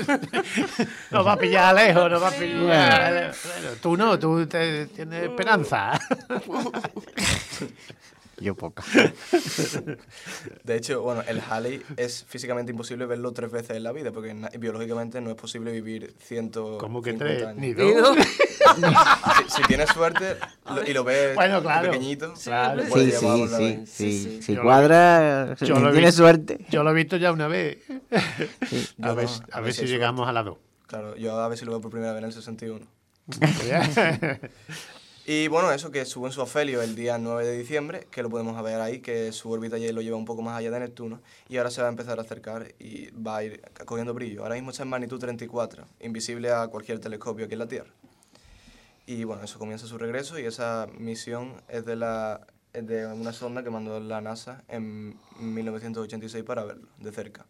Nos va a pillar lejos, nos va a pillar. Bueno, tú no, tú te, tienes esperanza. Yo poca. De hecho, bueno, el Halley es físicamente imposible verlo tres veces en la vida, porque na- biológicamente no es posible vivir ciento ¿Cómo que cincuenta tres? años. Ni dos. si, si tienes suerte lo, y lo ves Bueno, claro. pequeñito, Claro. lo puedes Sí, llevar sí, por la sí, vez. sí, sí. Si Yo lo- cuadra, yo lo he tiene visto. suerte. Yo lo he visto ya una vez. Sí. A Yo ver, no, si- a a ver ver si si hay llegamos suerte. a las dos. Claro, yo a ver si lo veo por primera vez en el sesenta y uno. Y bueno, eso que suben su afelio el día nueve de diciembre, que lo podemos ver ahí, que su órbita ya lo lleva un poco más allá de Neptuno, y ahora se va a empezar a acercar y va a ir cogiendo brillo. Ahora mismo está en magnitud treinta y cuatro, invisible a cualquier telescopio aquí en la Tierra. Y bueno, eso comienza su regreso y esa misión es de, la, es de una sonda que mandó la NASA en mil novecientos ochenta y seis para verlo de cerca.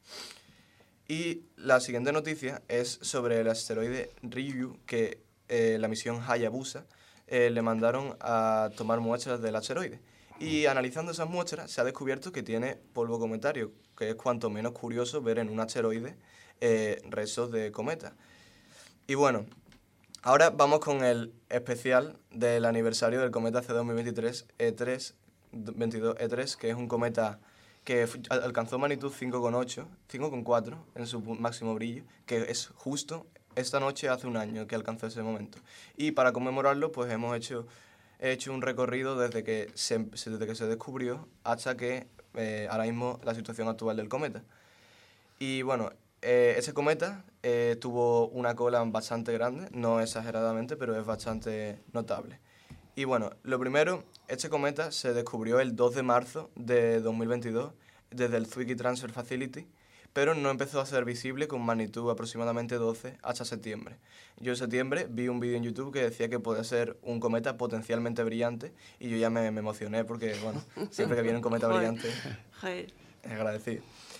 Y la siguiente noticia es sobre el asteroide Ryugu, que eh, la misión Hayabusa eh, le mandaron a tomar muestras del asteroide. Y analizando esas muestras se ha descubierto que tiene polvo cometario, que es cuanto menos curioso ver en un asteroide eh, restos de cometa. Y bueno, ahora vamos con el especial del aniversario del cometa C dos mil veintitrés E tres, veintidós E tres, que es un cometa que fu- al- alcanzó magnitud cinco coma ocho, cinco coma cuatro en su pu- máximo brillo, que es justo esta noche hace un año que alcanzó ese momento. Y para conmemorarlo, pues hemos hecho, he hecho un recorrido desde que se, desde que se descubrió hasta que eh, ahora mismo la situación actual del cometa. Y bueno, eh, ese cometa eh, tuvo una cola bastante grande, no exageradamente, pero es bastante notable. Y bueno, lo primero, este cometa se descubrió el dos de marzo de dos mil veintidós desde el Zwicky Transfer Facility, pero no empezó a ser visible con magnitud aproximadamente doce hasta septiembre. Yo en septiembre vi un vídeo en YouTube que decía que podía ser un cometa potencialmente brillante y yo ya me, me emocioné porque, bueno, siempre que viene un cometa Joder. brillante Joder. es agradecido.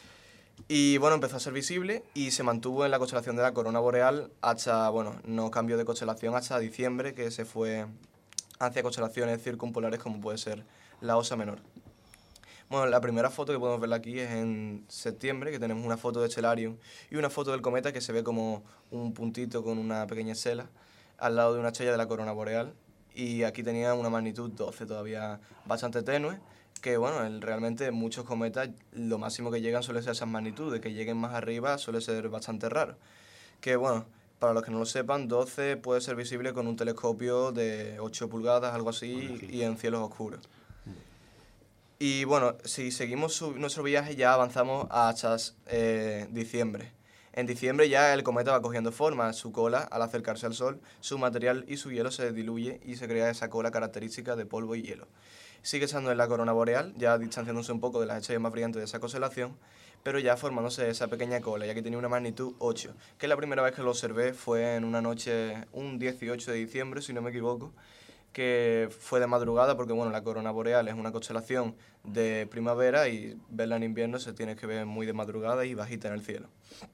Y bueno, empezó a ser visible y se mantuvo en la constelación de la Corona Boreal hasta, bueno, no cambió de constelación hasta diciembre, que se fue hacia constelaciones circumpolares como puede ser la Osa Menor. Bueno, la primera foto que podemos ver aquí es en septiembre, que tenemos una foto de Stellarium y una foto del cometa que se ve como un puntito con una pequeña estela al lado de una estrella de la Corona Boreal. Y aquí tenía una magnitud doce, todavía bastante tenue, que bueno, el, realmente muchos cometas lo máximo que llegan suele ser esas magnitudes, que lleguen más arriba suele ser bastante raro. Que bueno, para los que no lo sepan, doce puede ser visible con un telescopio de ocho pulgadas, algo así, y en cielos oscuros. Y bueno, si seguimos su- nuestro viaje ya avanzamos hasta eh, diciembre. En diciembre ya el cometa va cogiendo forma, su cola al acercarse al Sol, su material y su hielo se diluye y se crea esa cola característica de polvo y hielo. Sigue estando en la corona boreal, ya distanciándose un poco de las estrellas más brillantes de esa constelación, pero ya formándose esa pequeña cola, ya que tenía una magnitud ocho, que la primera vez que lo observé fue en una noche, un dieciocho de diciembre, si no me equivoco, que fue de madrugada porque bueno, la corona boreal es una constelación de primavera y verla en invierno se tiene que ver muy de madrugada y bajita en el cielo.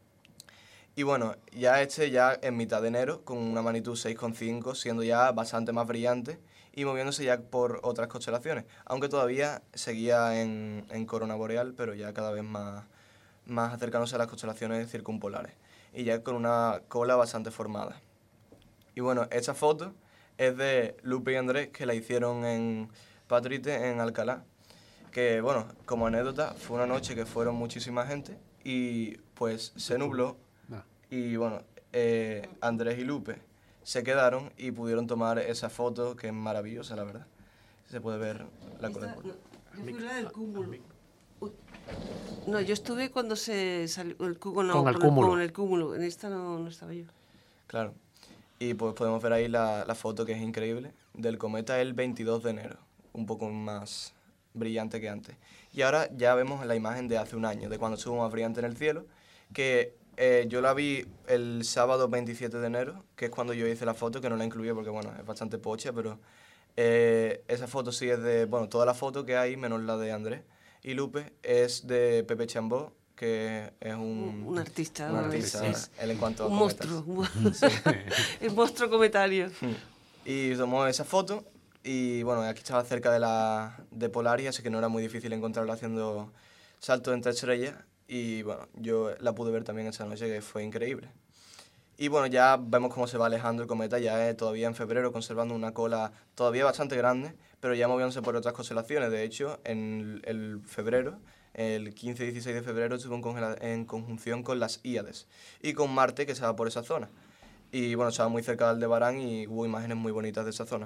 Y bueno, ya este ya en mitad de enero con una magnitud seis coma cinco, siendo ya bastante más brillante y moviéndose ya por otras constelaciones, aunque todavía seguía en, en corona boreal, pero ya cada vez más, más acercándose a las constelaciones circumpolares y ya con una cola bastante formada. Y bueno, esta foto es de Lupe y Andrés, que la hicieron en Patrite, en Alcalá, que bueno, como anécdota, fue una noche que fueron muchísima gente y pues se nubló y bueno, eh, Andrés y Lupe se quedaron y pudieron tomar esa foto que es maravillosa, la verdad. Se puede ver la cola. Esta- no, yo fui la del cúmulo. Uy. No, yo estuve cuando se salió el cúmulo. Con el cúmulo. Con el cúmulo. En esta no, no estaba yo. Claro. Y pues podemos ver ahí la, la foto que es increíble del cometa el veintidós de enero, un poco más brillante que antes. Y ahora ya vemos la imagen de hace un año, de cuando estuvo más brillante en el cielo, que eh, yo la vi el sábado veintisiete de enero, que es cuando yo hice la foto, que no la incluí porque bueno, es bastante pocha, pero eh, esa foto sí es de, bueno, toda la foto que hay, menos la de Andrés y Lupe, es de Pepe Chambó, que es un, Un artista. un ¿no? artista, Es- es él en cuanto a un cometas. monstruo. un- El monstruo cometario. Y tomó esa foto y bueno, aquí estaba cerca de la de Polaris, así que no era muy difícil encontrarla haciendo saltos entre estrellas y bueno, yo la pude ver también esa noche, que fue increíble. Y bueno, ya vemos cómo se va alejando el cometa, ya es todavía en febrero, conservando una cola todavía bastante grande, pero ya moviéndose por otras constelaciones. De hecho, en el febrero, el quince y dieciséis de febrero, estuvo en, congela- en conjunción con las Híades y con Marte, que se va por esa zona. Y bueno, estaba muy cerca de Aldebarán y hubo imágenes muy bonitas de esa zona.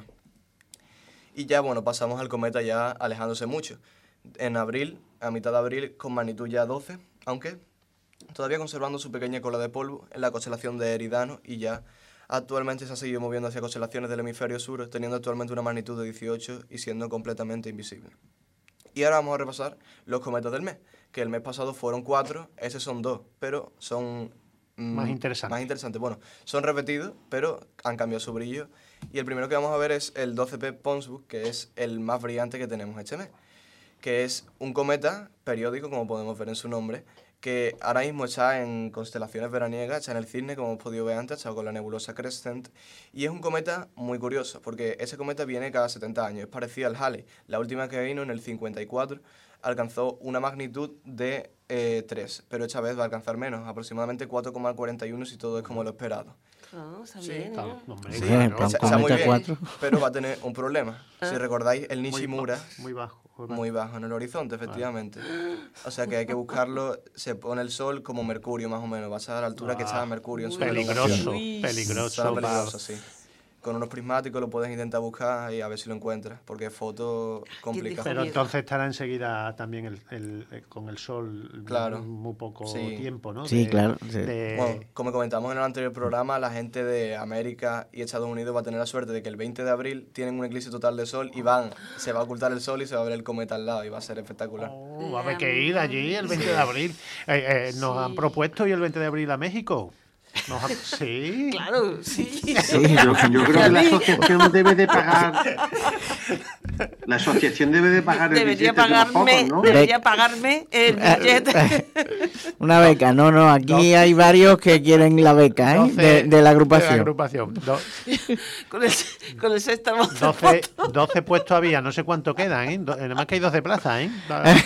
Y ya, bueno, pasamos al cometa ya alejándose mucho. En abril, a mitad de abril, con magnitud ya doce, aunque todavía conservando su pequeña cola de polvo en la constelación de Eridano, y ya actualmente se ha seguido moviendo hacia constelaciones del hemisferio sur, teniendo actualmente una magnitud de dieciocho y siendo completamente invisible. Y ahora vamos a repasar los cometas del mes, que el mes pasado fueron cuatro, ese son dos, pero son mm, Más interesantes. Más interesantes. Bueno, son repetidos, pero han cambiado su brillo. Y el primero que vamos a ver es el doce P Ponsonby, que es el más brillante que tenemos este mes, que es un cometa periódico, como podemos ver en su nombre, que ahora mismo está en constelaciones veraniegas, está en el Cisne, como hemos podido ver antes, está con la nebulosa Crescent, y es un cometa muy curioso, porque ese cometa viene cada setenta años, es parecido al Halley. La última que vino, en el cincuenta y cuatro, alcanzó una magnitud de eh, tres, pero esta vez va a alcanzar menos, aproximadamente cuatro coma cuarenta y uno si todo es como lo esperado. Ah, está Sí, bien, Está- ¿no? hombre, Sí, claro. en plan Está, está muy cometa bien, cuatro. pero va a tener un problema. Si recordáis, el Muy Nishimura, ba- Muy bajo. Muy bajo. muy bajo en el horizonte, efectivamente. O sea que hay que buscarlo, se pone el Sol como Mercurio más o menos, va a estar a la altura que Ah, está Mercurio en su Peligroso, revolución. Uy. peligroso. Está pa- peligroso, sí. Con unos prismáticos lo puedes intentar buscar y a ver si lo encuentras, porque es foto complicada. Pero Miedo. entonces estará enseguida también el, el- el- con el sol Claro. muy poco Sí. tiempo, ¿no? Sí, claro, sí. de- Bueno, como comentamos en el anterior programa, la gente de América y Estados Unidos va a tener la suerte de que el veinte de abril tienen un eclipse total de sol y van, se va a ocultar el sol y se va a ver el cometa al lado y va a ser espectacular. Oh, va a haber que ir allí el veinte de abril. Eh, eh, nos Sí. han propuesto ir el veinte de abril a México. Nos han- Sí. Claro, sí. Yo, yo creo que la asociación debe de pagar. La asociación debe de pagar el Debería billete de los pagarme, focos, ¿no? debería pagarme el billete. Una beca, no, no, aquí hay varios que quieren la beca, ¿eh? doce De, de la agrupación. de la agrupación. Do- con, el, con el sexto doce, doce puestos había, no sé cuánto quedan, ¿eh? Do- Nada más que hay doce plazas, ¿eh?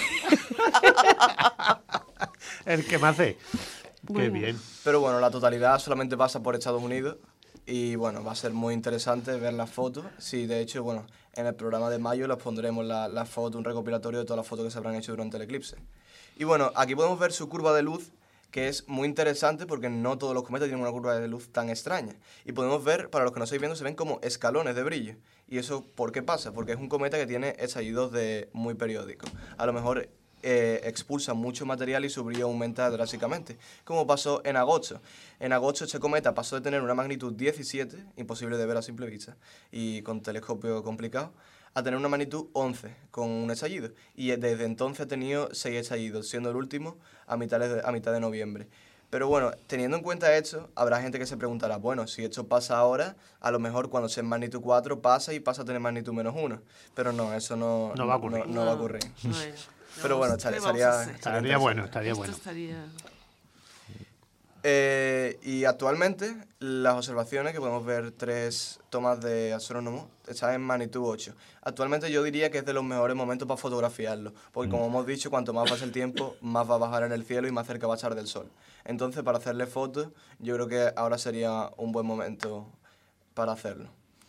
El que más hace. Qué Bueno. bien. Pero bueno, la totalidad solamente pasa por Estados Unidos y bueno, va a ser muy interesante ver las fotos. Sí, de hecho, bueno, en el programa de mayo les pondremos la, la foto, un recopilatorio de todas las fotos que se habrán hecho durante el eclipse. Y bueno, aquí podemos ver su curva de luz, que es muy interesante porque no todos los cometas tienen una curva de luz tan extraña. Y podemos ver, para los que no estáis viendo, se ven como escalones de brillo. ¿Y eso por qué pasa? Porque es un cometa que tiene estallidos de muy periódicos. A lo mejor eh, expulsa mucho material y su brillo aumenta drásticamente, como pasó en agosto. En agosto este cometa pasó de tener una magnitud diecisiete, imposible de ver a simple vista, y con telescopio complicado, a tener una magnitud once, con un estallido. Y desde entonces ha tenido seis estallidos, siendo el último a mitad de, a mitad de noviembre. Pero bueno, teniendo en cuenta esto, habrá gente que se preguntará, bueno, si esto pasa ahora, a lo mejor cuando sea en magnitud cuatro pasa y pasa a tener magnitud menos uno. Pero no, eso no, No va a ocurrir. No, no va a ocurrir. Bueno, Pero bueno, ¿qué estaría, vamos a estaría, hacer? Estaría bueno, estaría Esto bueno. estaría... Eh, y actualmente las observaciones, que podemos ver tres tomas de astrónomos, están en magnitud ocho. Actualmente yo diría que es de los mejores momentos para fotografiarlo, porque como hemos dicho, cuanto más pasa el tiempo, más va a bajar en el cielo y más cerca va a estar del sol. Entonces, para hacerle fotos, yo creo que ahora sería un buen momento para hacerlo.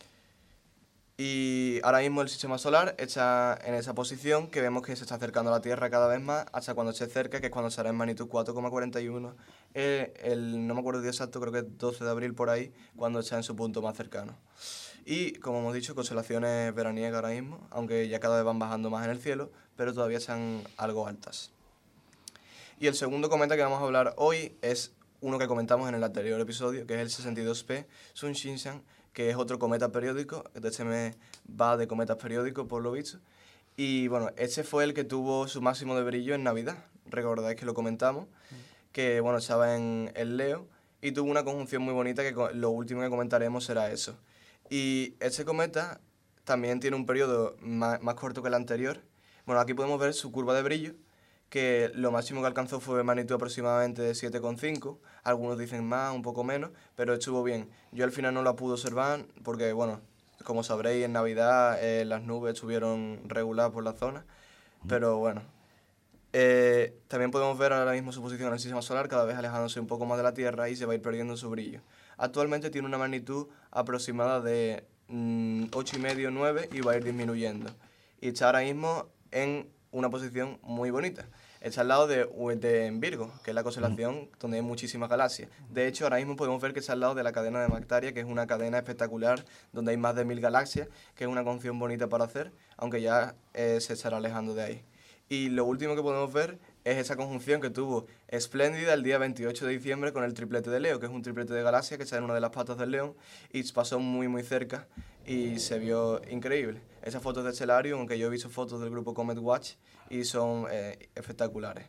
Y ahora mismo el sistema solar está en esa posición que vemos que se está acercando a la Tierra cada vez más hasta cuando esté cerca, que es cuando estará en magnitud cuatro coma cuarenta y uno. Eh, el, no me acuerdo el día exacto, creo que es doce de abril por ahí, cuando está en su punto más cercano. Y como hemos dicho, constelaciones veraniegas ahora mismo, aunque ya cada vez van bajando más en el cielo, pero todavía están algo altas. Y el segundo cometa que vamos a hablar hoy es uno que comentamos en el anterior episodio, que es el sesenta y dos P Sun Shinshan, que es otro cometa periódico. De este mes va de cometas periódicos, por lo visto. Y bueno, este fue el que tuvo su máximo de brillo en Navidad. Recordáis que lo comentamos, que bueno, estaba en el Leo y tuvo una conjunción muy bonita, que lo último que comentaremos será eso. Y este cometa también tiene un periodo más, más corto que el anterior. Bueno, aquí podemos ver su curva de brillo, que lo máximo que alcanzó fue magnitud aproximadamente de siete coma cinco, algunos dicen más, un poco menos, pero estuvo bien. Yo al final no la pude observar porque, bueno, como sabréis, en Navidad eh, las nubes estuvieron reguladas por la zona, pero bueno. Eh, también podemos ver ahora mismo su posición en el sistema solar, cada vez alejándose un poco más de la Tierra y se va a ir perdiendo su brillo. Actualmente tiene una magnitud aproximada de mm, ocho coma cinco, nueve y va a ir disminuyendo. Y está ahora mismo en una posición muy bonita. está al lado de, de Virgo, que es la constelación donde hay muchísimas galaxias. De hecho, ahora mismo podemos ver que está al lado de la cadena de Mactaria, que es una cadena espectacular donde hay más de mil galaxias, que es una conjunción bonita para hacer, aunque ya eh, se estará alejando de ahí. Y lo último que podemos ver es esa conjunción que tuvo espléndida el día veintiocho de diciembre con el triplete de Leo, que es un triplete de galaxias que está en una de las patas del león y pasó muy muy cerca y se vio increíble. Esas fotos de Stellarium, aunque yo he visto fotos del grupo Comet Watch y son eh, espectaculares.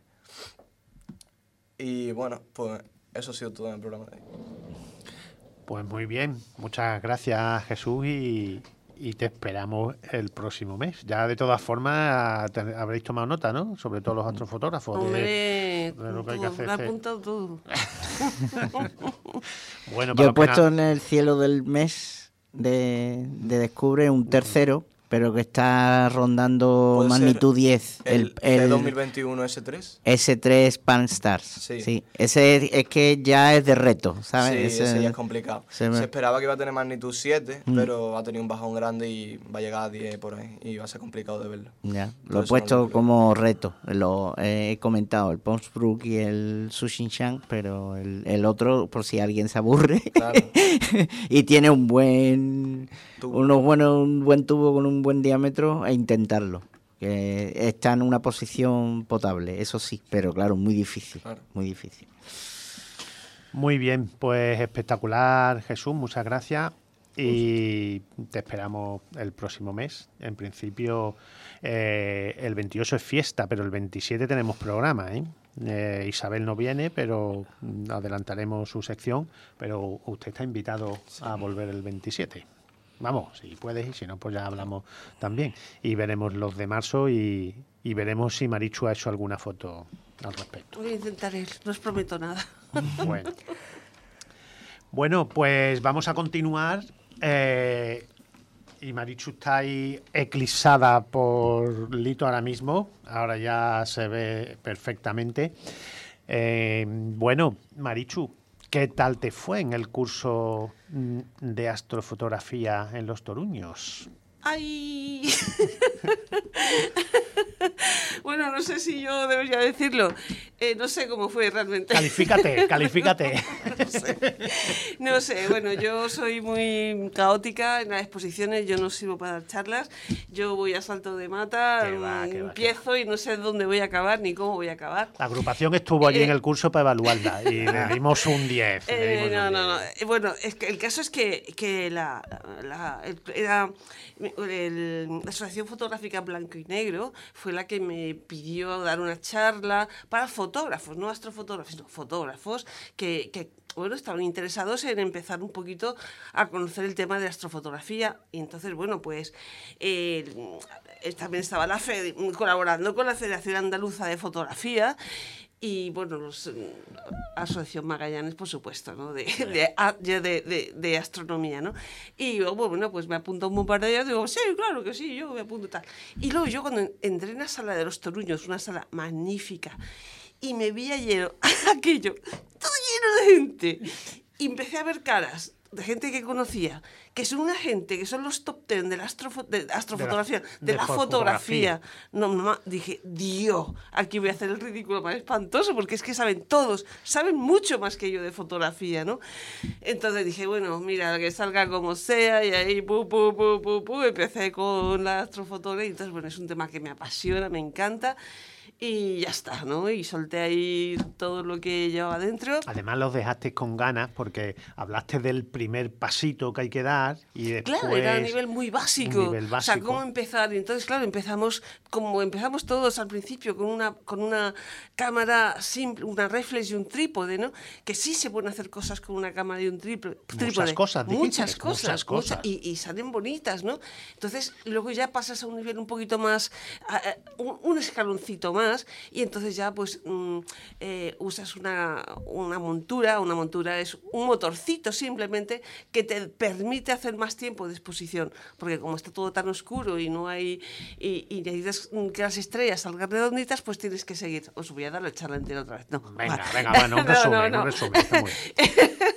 Y bueno, pues eso ha sido todo en el programa de hoy. Pues muy bien, muchas gracias Jesús y, y te esperamos el próximo mes. Ya de todas formas te, habréis tomado nota, ¿no? Sobre todo los astrofotógrafos. Hombre, de, de lo que hay que hacer. lo he apuntado todo. Bueno, yo he puesto pena... en el cielo del mes de, de Descubre un tercero, pero que está rondando magnitud diez. ¿El, el, el dos mil veintiuno ese tres? ese tres Pan-STARRS. Sí. sí. Ese es que ya es de reto, ¿sabes? Sí, ese, ese ya es complicado. Se, me... se esperaba que iba a tener magnitud siete, mm. pero ha tenido un bajón grande y va a llegar a diez por ahí. Y va a ser complicado de verlo. Ya, lo he puesto no lo como reto. Lo he comentado, el Ponsbrook y el Sushinshan, pero el, el otro, por si alguien se aburre. Claro. Y tiene un buen... Unos buenos, un buen tubo con un buen diámetro e intentarlo. Que está en una posición potable, eso sí, pero claro, muy difícil, claro. muy difícil. Muy bien, pues espectacular, Jesús, muchas gracias y te esperamos el próximo mes. En principio, eh, el veintiocho es fiesta, pero el veintisiete tenemos programa, ¿eh? Eh, Isabel no viene, pero adelantaremos su sección, pero usted está invitado sí. a volver el veintisiete. Vamos, si puedes, y si no, pues ya hablamos también. Y veremos los de marzo y, y veremos si Marichu ha hecho alguna foto al respecto. Voy a intentar ir, no os prometo nada. Bueno, bueno pues vamos a continuar. Eh, y Marichu está ahí eclipsada por Lito ahora mismo. Ahora ya se ve perfectamente. Eh, bueno, Marichu, ¿qué tal te fue en el curso de astrofotografía en Los Toruños? ¡Ay! Bueno, no sé si yo debería decirlo. Eh, no sé cómo fue realmente. Califícate, califícate. No sé. No sé, bueno, yo soy muy caótica en las exposiciones, yo no sirvo para dar charlas, yo voy a salto de mata, qué va, qué empiezo va, qué va. Y no sé dónde voy a acabar ni cómo voy a acabar. La agrupación estuvo allí eh, en el curso para evaluarla y le dimos un diez. Eh, le dimos no, un no, diez. no. Bueno, es que el caso es que, que la, la, era el, la Asociación Fotográfica Blanco y Negro fue la que me pidió dar una charla para fotógrafos, no astrofotógrafos, no fotógrafos que, que bueno, estaban interesados en empezar un poquito a conocer el tema de astrofotografía. Y entonces, bueno, pues eh, también estaba la F E D colaborando con la Federación Andaluza de Fotografía y, bueno, los, Asociación Magallanes, por supuesto, ¿no? De, de, de, de, de astronomía, ¿no? Y yo, bueno, pues me apunto un par de ellos y digo, sí, claro que sí, yo me apunto tal. Y luego yo cuando entré en la sala de los Toruños, una sala magnífica, y me vi ayer aquello, todo lleno de gente, y empecé a ver caras de gente que conocía, que son una gente, que son los top ten de la astrofo de astrofotografía, de la, de de la fotografía. No, mamá, dije, Dios, aquí voy a hacer el ridículo más espantoso, porque es que saben todos, saben mucho más que yo de fotografía, ¿no? Entonces dije, bueno, mira, que salga como sea, y ahí, pu, pu, pu, pu, pu, empecé con la astrofotografía, y entonces, bueno, es un tema que me apasiona, me encanta, y ya está, ¿no? Y solté ahí todo lo que llevaba dentro. Además los dejaste con ganas porque hablaste del primer pasito que hay que dar y después... Claro, era a nivel muy básico. Un nivel básico. O sea, cómo empezar. Y entonces, claro, empezamos como empezamos todos al principio, con una, con una cámara simple, una reflex y un trípode, ¿no? Que sí se pueden hacer cosas con una cámara y un trípode. Muchas cosas, dijiste, Muchas cosas. Muchas cosas. Muchas, y, y salen bonitas, ¿no? Entonces, luego ya pasas a un nivel un poquito más, a, a, un, un escaloncito más, y entonces ya pues mm, eh, usas una, una montura. Una montura es un motorcito simplemente que te permite hacer más tiempo de exposición, porque como está todo tan oscuro y no hay y, y necesitas que las estrellas salgan redonditas, pues tienes que seguir. Os voy a dar la charla entera otra vez. No, venga, vale. venga, bueno, un resumen, no, no, no. un resumen, está muy bien.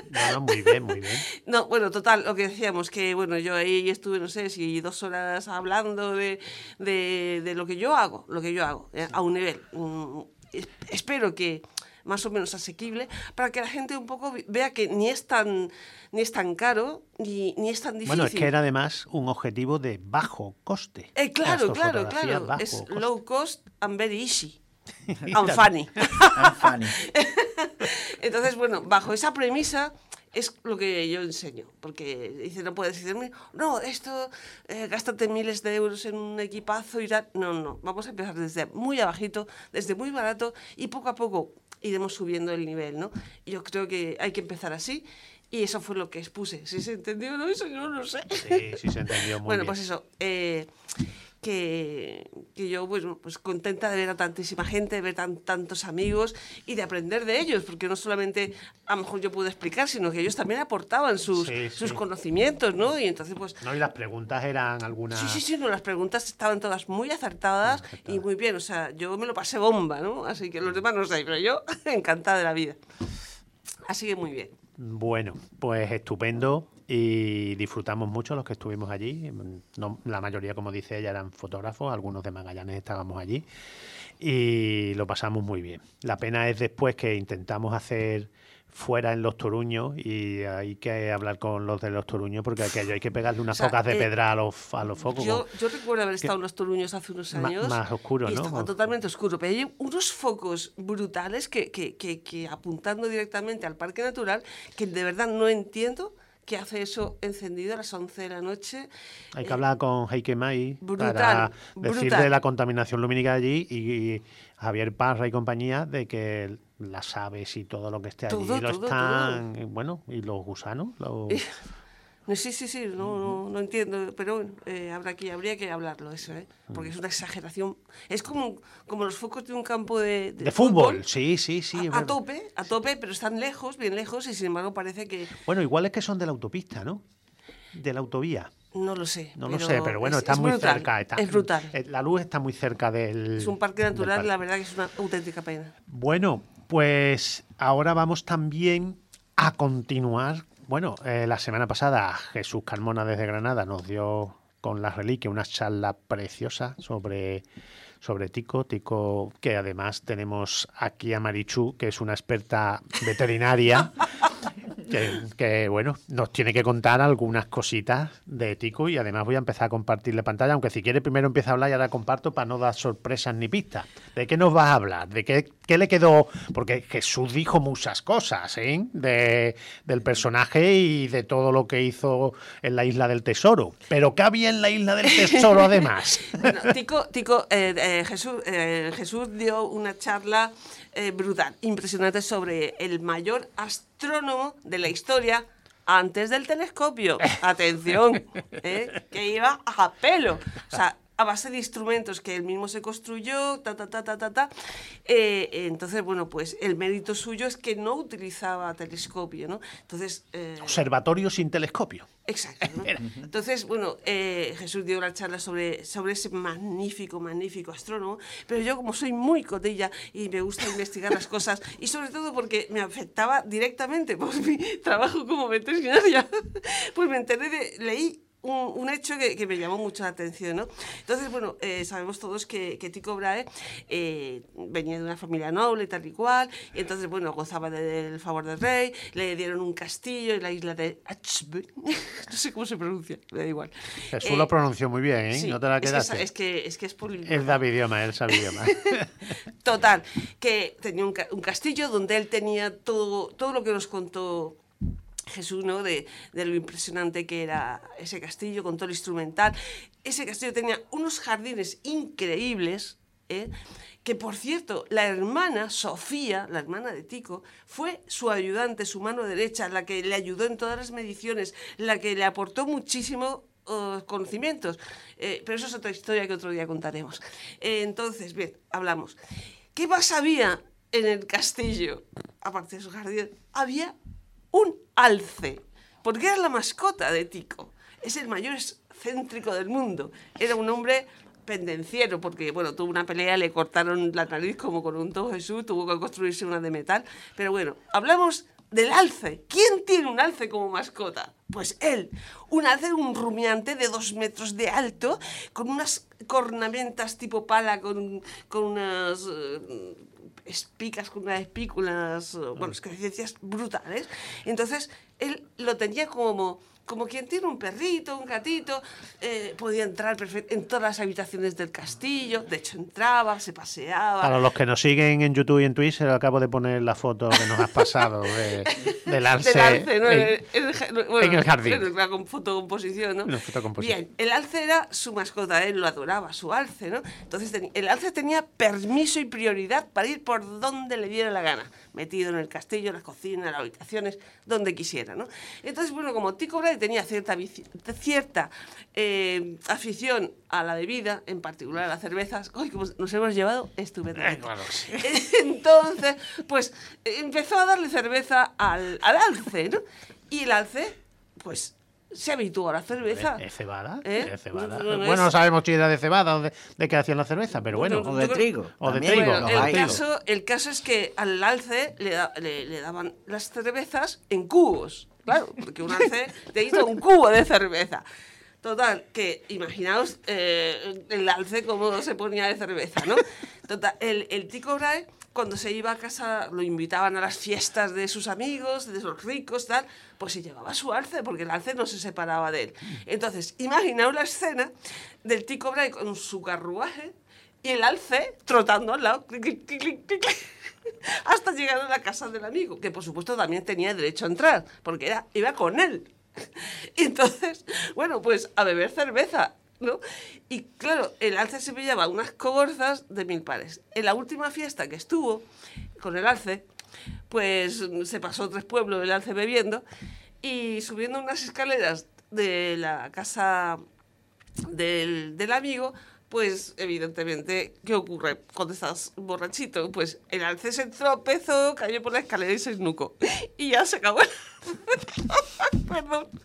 No, no, muy bien, muy bien. No, bueno, total, lo que decíamos, que bueno, yo ahí estuve, no sé, si dos horas hablando de, de, de lo que yo hago, lo que yo hago, eh, a un nivel. Um, espero que más o menos asequible, para que la gente un poco vea que ni es tan, ni es tan caro, ni, ni es tan difícil. Bueno, es que era además un objetivo de bajo coste. Eh, claro, claro, claro. Es coste. Low cost and very easy. And funny. And funny. Entonces, bueno, bajo esa premisa es lo que yo enseño, porque dice, no puedes decirme, no, esto, eh, gástate miles de euros en un equipazo y tal. No, no, vamos a empezar desde muy abajito, desde muy barato, y poco a poco iremos subiendo el nivel, ¿no? Y yo creo que hay que empezar así, y eso fue lo que expuse. ¿Sí se entendió? No, eso yo no lo sé. Sí, sí se entendió muy bueno, bien. Pues eso, eh, que, que yo, bueno, pues contenta de ver a tantísima gente, de ver tan, tantos amigos y de aprender de ellos, porque no solamente a lo mejor yo puedo explicar, sino que ellos también aportaban sus, sí, sus sí. conocimientos, ¿no? Y entonces, pues... No, y las preguntas eran algunas... Sí, sí, sí, no, las preguntas estaban todas muy acertadas, muy acertadas y muy bien, o sea, yo me lo pasé bomba, ¿no? Así que los demás no sé, pero yo encantada de la vida. Así que muy bien. Bueno, pues estupendo y disfrutamos mucho los que estuvimos allí. No, la mayoría, como dice ella, eran fotógrafos, algunos de Magallanes estábamos allí y lo pasamos muy bien. La pena es después que intentamos hacer fuera en Los Toruños y hay que hablar con los de Los Toruños porque aquello hay que pegarle unas o sea, pocas de eh, pedra a los, a los focos. Yo, yo recuerdo haber estado en Los Toruños hace unos años. Más, más oscuro, y ¿no? Estaba totalmente oscuro, pero hay unos focos brutales que, que, que, que apuntando directamente al Parque Natural, que de verdad no entiendo que hace eso encendido a las once de la noche. Hay que eh, hablar con Heike May brutal, para decir brutal. de la contaminación lumínica allí y, y Javier Parra y compañía de que las aves y todo lo que esté allí todo, lo todo, están, todo. Bueno, y los gusanos. Los... Sí, sí, sí, no, no, no entiendo, pero bueno, eh, habrá que, habría que hablarlo eso, ¿eh? Porque es una exageración. Es como, como los focos de un campo de, de, de fútbol. fútbol. Sí, sí, sí. A, a tope, a tope, pero están lejos, bien lejos, y sin embargo parece que... Bueno, igual es que son de la autopista, ¿no? De la autovía. No lo sé. No lo sé, pero bueno, es, está es muy brutal, cerca. Está, es brutal. La luz está muy cerca del... Es un parque natural, la verdad que es una auténtica pena. Bueno, pues ahora vamos también a continuar. Bueno, eh, la semana pasada Jesús Carmona desde Granada nos dio con la reliquia una charla preciosa sobre, sobre Tico. Tico, que además tenemos aquí a Marichu, que es una experta veterinaria. Que, que, bueno, nos tiene que contar algunas cositas de Tico y además voy a empezar a compartirle pantalla, aunque si quiere primero empieza a hablar y ahora comparto para no dar sorpresas ni pistas. ¿De qué nos vas a hablar? ¿De qué, qué le quedó? Porque Jesús dijo muchas cosas, ¿eh? De, del personaje y de todo lo que hizo en la Isla del Tesoro. ¿Pero qué había en la Isla del Tesoro además? Bueno, Tico, Tico eh, eh, Jesús, eh, Jesús dio una charla eh, brutal, impresionante sobre el mayor astrónomo de la historia antes del telescopio. Atención, ¿eh? Que iba a pelo. O sea, a base de instrumentos que él mismo se construyó, ta, ta, ta, ta, ta, ta. Eh, entonces, bueno, pues el mérito suyo es que no utilizaba telescopio, ¿no? Entonces... Eh, Observatorio sin telescopio. Exacto, ¿no? Entonces, bueno, eh, Jesús dio una charla sobre, sobre ese magnífico, magnífico astrónomo, pero yo como soy muy cotilla y me gusta investigar las cosas, y sobre todo porque me afectaba directamente por mi trabajo como veterinaria, pues me enteré de, leí Un, un hecho que, que me llamó mucho la atención, ¿no? Entonces, bueno, eh, sabemos todos que, que Tycho Brahe eh, venía de una familia noble, tal y cual, y entonces, bueno, gozaba de, del favor del rey, le dieron un castillo en la isla de Achbe, no sé cómo se pronuncia, me da igual. Jesús eh, lo pronunció muy bien, ¿eh? Sí, no te la quedaste. Es que es, que, es, que es por... Es David idioma, él sabe idioma. Total, que tenía un, un castillo donde él tenía todo, todo lo que nos contó Jesús, ¿no? De, de lo impresionante que era ese castillo con todo el instrumental. Ese castillo tenía unos jardines increíbles, ¿eh? Que, por cierto, la hermana Sofía, la hermana de Tico, fue su ayudante, su mano derecha, la que le ayudó en todas las mediciones, la que le aportó muchísimo uh, conocimientos. Eh, pero eso es otra historia que otro día contaremos. Eh, entonces, bien, hablamos. ¿Qué más había en el castillo? Aparte de esos jardines, había un alce, porque era la mascota de Tico. Es el mayor excéntrico del mundo. Era un hombre pendenciero, porque, bueno, tuvo una pelea, le cortaron la nariz como con un todo Jesús, tuvo que construirse una de metal. Pero bueno, hablamos del alce. ¿Quién tiene un alce como mascota? Pues él. Un alce, un rumiante de dos metros de alto, con unas cornamentas tipo pala, con, con unas eh, espicas, con unas espículas, eh, bueno, excrescencias brutales. Entonces, él lo tenía como... como quien tiene un perrito, un gatito, eh, podía entrar en todas las habitaciones del castillo, de hecho entraba, se paseaba. Para los que nos siguen en YouTube y en Twitch, acabo de poner la foto que nos has pasado de, del alce, del alce, ¿no? en, en, el, bueno, en el jardín. En la fotocomposición, ¿no? La fotocomposición. Bien, el alce era su mascota, él lo adoraba, su alce, ¿no? Entonces el alce tenía permiso y prioridad para ir por donde le diera la gana, metido en el castillo, en las cocinas, en las habitaciones, donde quisiera, ¿no? Entonces, bueno, como Tycho Brahe tenía cierta, cierta eh, afición a la bebida, en particular a las cervezas. ¡Ay, cómo nos hemos llevado estupendamente! Eh, claro, sí. Entonces, pues empezó a darle cerveza al, al alce, ¿no? Y el alce, pues, se habituó a la cerveza. ¿Es cebada? ¿Eh? ¿Es cebada? No, no, no bueno, no es... sabemos si era de cebada o de, de qué hacían la cerveza, pero bueno. O de trigo. O de También. trigo. Bueno, no, el, de trigo. caso, el caso es que al alce le, da, le, le daban las cervezas en cubos. Claro, porque un alce te hizo un cubo de cerveza. Total, que imaginaos eh, el alce cómo se ponía de cerveza, ¿no? Total, el, el Tycho Brahe, cuando se iba a casa, lo invitaban a las fiestas de sus amigos, de los ricos, tal, pues se llevaba su alce, porque el alce no se separaba de él. Entonces, imaginaos la escena del Tycho Brahe con su carruaje y el alce trotando al lado, clic, clic, clic, clic, clic, hasta llegar a la casa del amigo, que por supuesto también tenía derecho a entrar, porque era, iba con él. Y entonces, bueno, pues a beber cerveza, ¿no? Y claro, el alce se pillaba unas cogorzas de mil pares. En la última fiesta que estuvo con el alce, pues se pasó tres pueblos el alce bebiendo y subiendo unas escaleras de la casa del, del amigo, pues evidentemente, ¿qué ocurre cuando estás borrachito? Pues el alce se tropezó, cayó por la escalera y se esnucó. Y ya se acabó. Perdón.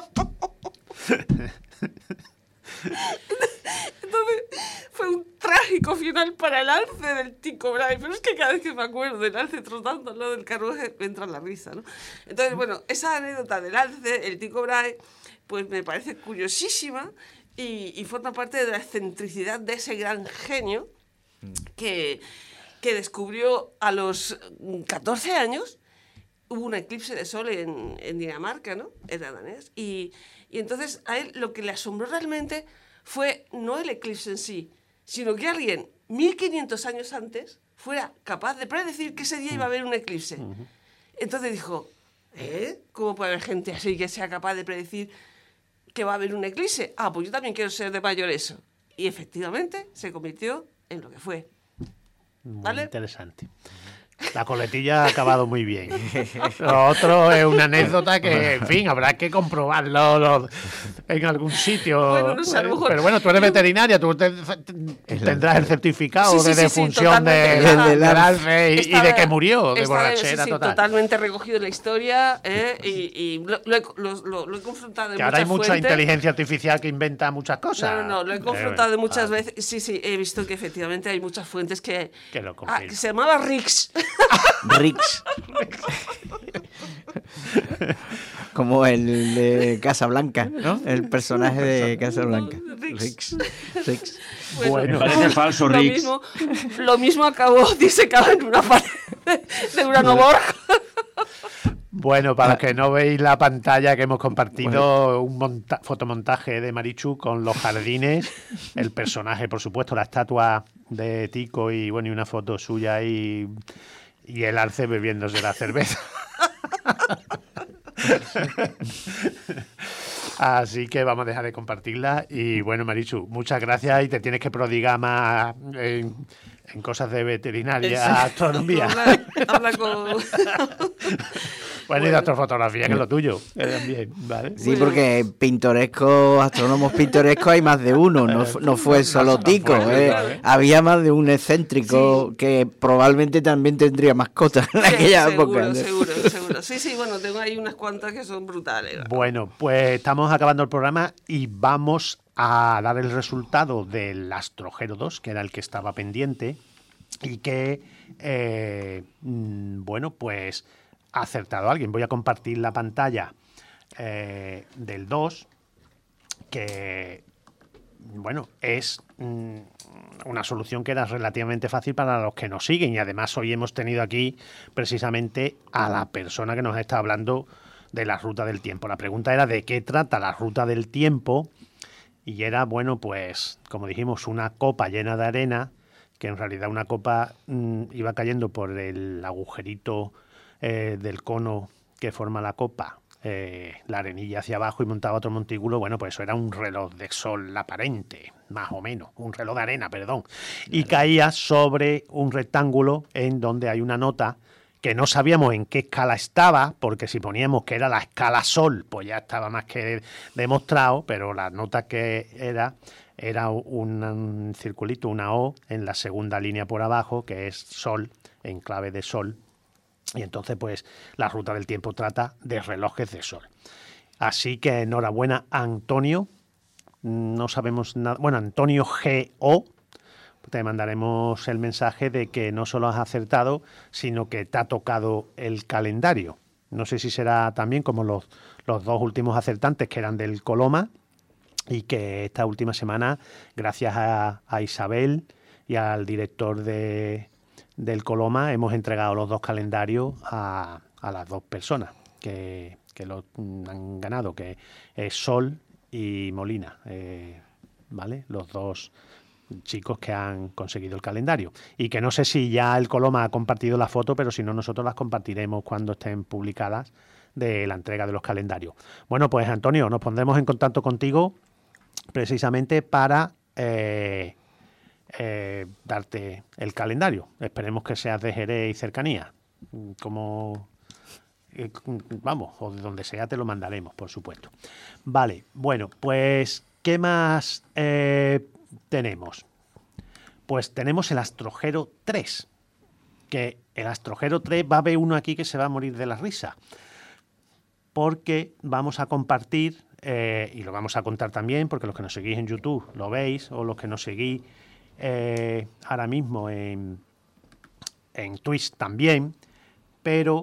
Entonces fue un trágico final para el alce del Tycho Brahe, pero es que cada vez que me acuerdo del alce trotando al lado del carruaje me entra la risa, ¿no? Entonces, bueno, esa anécdota del alce, el Tycho Brahe, pues me parece curiosísima y, y forma parte de la excentricidad de ese gran genio que, que descubrió a los catorce años. Hubo un eclipse de sol en, en Dinamarca, ¿no? Era danés. Y, y entonces a él lo que le asombró realmente fue no el eclipse en sí, sino que alguien mil quinientos años antes fuera capaz de predecir que ese día iba a haber un eclipse. Uh-huh. Entonces dijo, ¿eh? ¿Cómo puede haber gente así que sea capaz de predecir que va a haber un eclipse? Ah, pues yo también quiero ser de mayor eso. Y efectivamente se convirtió en lo que fue. ¿Vale? Muy interesante. La coletilla ha acabado muy bien. Lo otro es una anécdota que, en fin, habrá que comprobarlo lo, en algún sitio. Bueno, no sé, a lo mejor... Pero bueno, tú eres veterinaria, tú te, te, tendrás el certificado sí, sí, de sí, defunción sí, de, de, del alce y, y de que murió, de está, borrachera sí, sí, total. Totalmente recogido en la historia eh, y, y lo, lo, lo, lo, lo he confrontado de que muchas ahora hay mucha fuentes. inteligencia artificial que inventa muchas cosas. No, no, no, lo he confrontado eh, de muchas ah. veces. Sí, sí, he visto que efectivamente hay muchas fuentes que... Que lo ah, que se llamaba Rix. Rix. Como el de Casablanca, ¿no? El personaje de Casablanca. Rix. Rix. Bueno, bueno, me parece falso, lo Rix. Mismo, lo mismo acabó disecado en una pared de Uranoborg. Bueno, para los que no veis la pantalla que hemos compartido, un monta- fotomontaje de Marichu con los jardines, el personaje, por supuesto, la estatua de Tycho y bueno, y una foto suya y, y el alce bebiéndose la cerveza. Así que vamos a dejar de compartirla y bueno, Marichu, muchas gracias y te tienes que prodigar más en, en cosas de veterinaria, sí. Astronomía. Habla, habla con... Bueno, y de astrofotografía, que es lo tuyo. También, ¿vale? Sí, porque pintorescos, astrónomos pintorescos hay más de uno, no, no fue solo Tycho, eh. Había más de un excéntrico sí. que probablemente también tendría mascotas en sí, aquella seguro, época. Seguro, seguro, seguro. Sí, sí, bueno, tengo ahí unas cuantas que son brutales. Bueno, pues estamos acabando el programa y vamos a dar el resultado del Astrogero dos, que era el que estaba pendiente y que, eh, bueno, pues... ha acertado alguien. Voy a compartir la pantalla eh, del dos, que, bueno, es mm, una solución que era relativamente fácil para los que nos siguen, y además hoy hemos tenido aquí precisamente a la persona que nos está hablando de la ruta del tiempo. La pregunta era de qué trata la ruta del tiempo, y era, bueno, pues, como dijimos, una copa llena de arena, que en realidad una copa mmm, iba cayendo por el agujerito eh, del cono que forma la copa, eh, la arenilla hacia abajo, y montaba otro montículo. Bueno, pues eso era un reloj de sol aparente, más o menos, un reloj de arena, perdón, y caía sobre un rectángulo en donde hay una nota que no sabíamos en qué escala estaba, porque si poníamos que era la escala Sol, pues ya estaba más que demostrado, pero la nota que era era un, un circulito, una O, en la segunda línea por abajo, que es Sol, en clave de Sol. Y entonces, pues, la ruta del tiempo trata de relojes de Sol. Así que enhorabuena, Antonio. No sabemos nada. Bueno, Antonio G O. Te mandaremos el mensaje de que no solo has acertado, sino que te ha tocado el calendario. No sé si será también como los, los dos últimos acertantes, que eran del Coloma, y que esta última semana, gracias a, a Isabel y al director de, del Coloma, hemos entregado los dos calendarios a, a las dos personas que, que lo han ganado, que es Sol y Molina, eh, ¿vale? Los dos chicos que han conseguido el calendario, y que no sé si ya el Coloma ha compartido la foto, pero si no, nosotros las compartiremos cuando estén publicadas, de la entrega de los calendarios. Bueno, pues Antonio, nos pondremos en contacto contigo precisamente para eh, eh, darte el calendario. Esperemos que seas de Jerez y cercanía, como eh, vamos, o de donde sea, te lo mandaremos, por supuesto. Vale, bueno, pues ¿qué más eh, tenemos? Pues tenemos el Astrojero tres, que el Astrojero tres va a haber uno aquí que se va a morir de la risa, porque vamos a compartir, eh, y lo vamos a contar también, porque los que nos seguís en YouTube lo veis, o los que nos seguís eh, ahora mismo en, en Twitch también, pero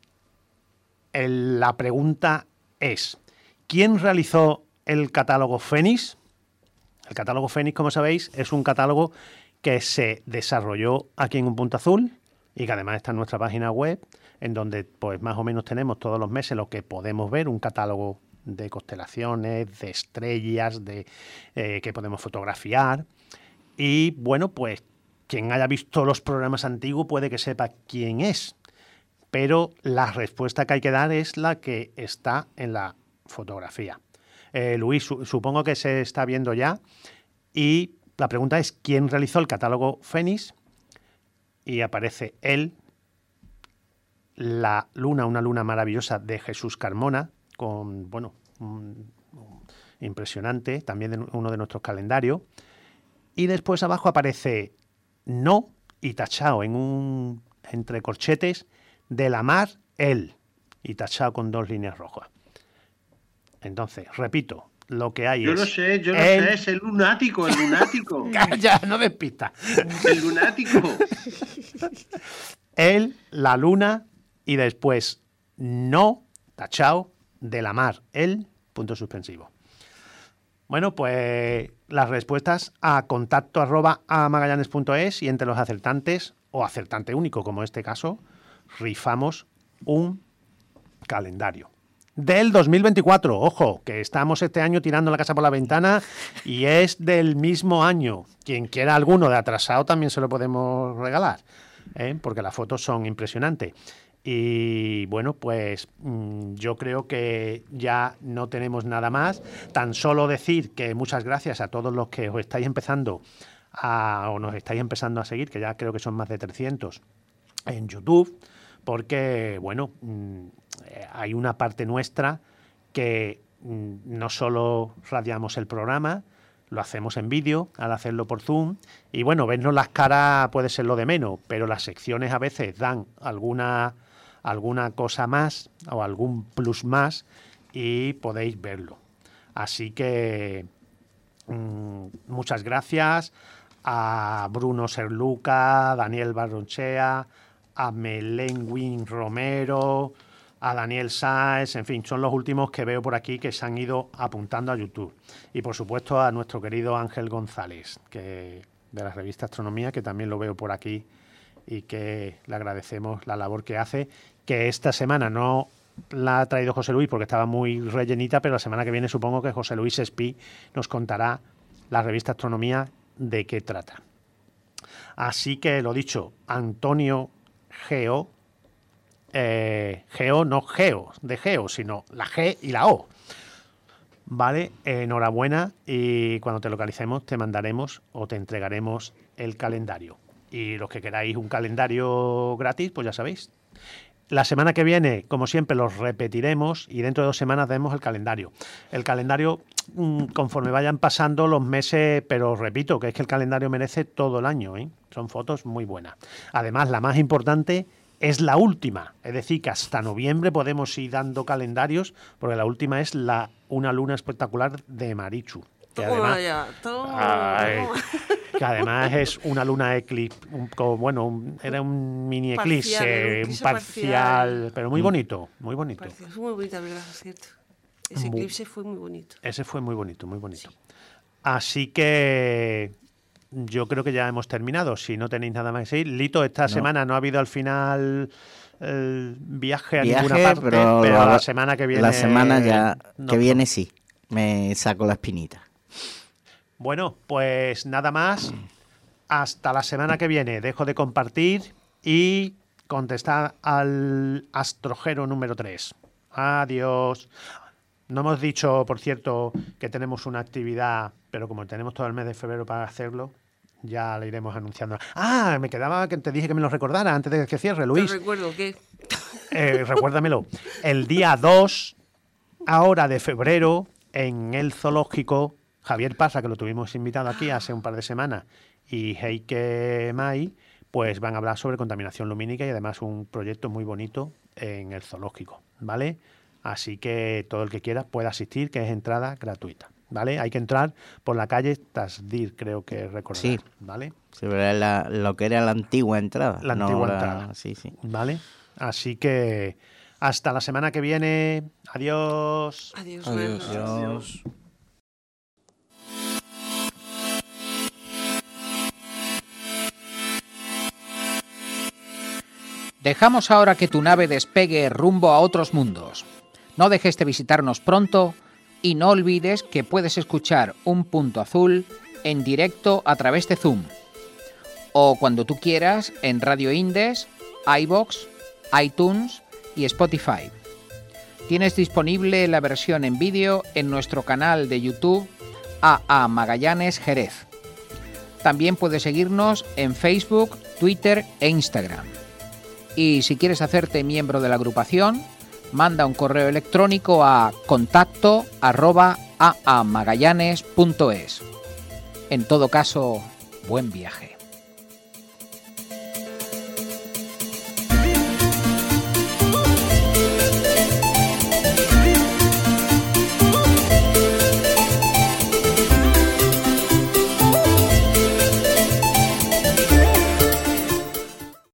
el, la pregunta es, ¿quién realizó el catálogo Fénix? El catálogo Fénix, como sabéis, es un catálogo que se desarrolló aquí en Un Punto Azul, y que además está en nuestra página web, en donde pues más o menos tenemos todos los meses lo que podemos ver, un catálogo de constelaciones, de estrellas, de eh, que podemos fotografiar. Y bueno, pues quien haya visto los programas antiguos puede que sepa quién es, pero la respuesta que hay que dar es la que está en la fotografía. Eh, Luis, su supongo que se está viendo ya, y la pregunta es ¿quién realizó el catálogo Fénix? Y aparece él, la luna, una luna maravillosa de Jesús Carmona, con, bueno, un, un, impresionante, también de uno de nuestros calendarios. Y después abajo aparece no y tachado en un, entre corchetes, de la mar, él, y tachado con dos líneas rojas. Entonces, repito, lo que hay yo es... Yo lo sé, yo lo él... sé, es el lunático, el lunático. Calla, no despistas. El lunático. Él, la luna, y después no, tachao, de la mar, él, punto suspensivo. Bueno, pues las respuestas a contacto arroba a magallanes punto es, y entre los acertantes, o acertante único, como en este caso, rifamos un calendario del dos mil veinticuatro. Ojo, que estamos este año tirando la casa por la ventana y es del mismo año. Quien quiera alguno de atrasado también se lo podemos regalar, ¿eh? Porque las fotos son impresionantes. Y bueno, pues mmm, yo creo que ya no tenemos nada más. Tan solo decir que muchas gracias a todos los que os estáis empezando a, o nos estáis empezando a seguir, que ya creo que son más de trescientos en YouTube, porque bueno, mmm, hay una parte nuestra que mmm, no solo radiamos el programa, lo hacemos en vídeo al hacerlo por Zoom, y bueno, vernos las caras puede ser lo de menos, pero las secciones a veces dan alguna, alguna cosa más o algún plus más y podéis verlo. Así que mmm, muchas gracias a Bruno Serluca, Daniel Barronchea, a Melenwin Romero, a Daniel Sáez, en fin, son los últimos que veo por aquí que se han ido apuntando a YouTube. Y por supuesto a nuestro querido Ángel González, que de la revista Astronomía, que también lo veo por aquí y que le agradecemos la labor que hace, que esta semana no la ha traído José Luis porque estaba muy rellenita, pero la semana que viene supongo que José Luis Espí nos contará la revista Astronomía de qué trata. Así que lo dicho, Antonio Geo, eh, Geo no Geo, de Geo, sino la G y la O. Vale, enhorabuena, y cuando te localicemos te mandaremos o te entregaremos el calendario. Y los que queráis un calendario gratis, pues ya sabéis. La semana que viene, como siempre, los repetiremos y dentro de dos semanas vemos el calendario. El calendario, conforme vayan pasando los meses, pero repito, que es que el calendario merece todo el año, ¿eh? Son fotos muy buenas. Además, la más importante es la última, es decir, que hasta noviembre podemos ir dando calendarios, porque la última es la una luna espectacular de Marichu. Que además, ya, toma. Ay, que además es una luna eclipse, un, bueno, un, era un mini eclipse, Parcial, un un eclipse parcial, parcial. pero muy bonito, muy bonito. Parece- Fue muy bonita, ¿verdad? Es cierto. Ese Muy- eclipse fue muy bonito. Ese fue muy bonito, muy bonito. Así que yo creo que ya hemos terminado. Si no tenéis nada más que decir. Lito, esta No. semana no ha habido al final el viaje a Viaje, ninguna parte, pero, pero la la- semana que viene... La semana ya no. que viene sí, me saco la espinita. Bueno, pues nada más. Hasta la semana que viene. Dejo de compartir y contestar al astrojero número tres. Adiós. No hemos dicho, por cierto, que tenemos una actividad, pero como tenemos todo el mes de febrero para hacerlo, ya la iremos anunciando. Ah, me quedaba que te dije que me lo recordara antes de que cierre, Luis. Te recuerdo que Eh, recuérdamelo. El día dos, ahora de febrero, en el zoológico, Javier Pasa, que lo tuvimos invitado aquí hace un par de semanas, y Heike Mai, pues van a hablar sobre contaminación lumínica y además un proyecto muy bonito en el zoológico, ¿vale? Así que todo el que quiera puede asistir, que es entrada gratuita, ¿vale? Hay que entrar por la calle Tasdir, creo que recordar, Sí. ¿vale? Se verá la- lo que era la antigua entrada. La no antigua la- entrada. Sí, sí. ¿Vale? Así que hasta la semana que viene. Adiós. adiós. Adiós. Bernardo. Adiós. Dejamos ahora que tu nave despegue rumbo a otros mundos. No dejes de visitarnos pronto y no olvides que puedes escuchar Un Punto Azul en directo a través de Zoom o cuando tú quieras en Radio Indes, iVoox, iTunes y Spotify. Tienes disponible la versión en vídeo en nuestro canal de YouTube A A Magallanes Jerez. También puedes seguirnos en Facebook, Twitter e Instagram. Y si quieres hacerte miembro de la agrupación, manda un correo electrónico a contacto arroba aamagallanes punto es. En todo caso, buen viaje.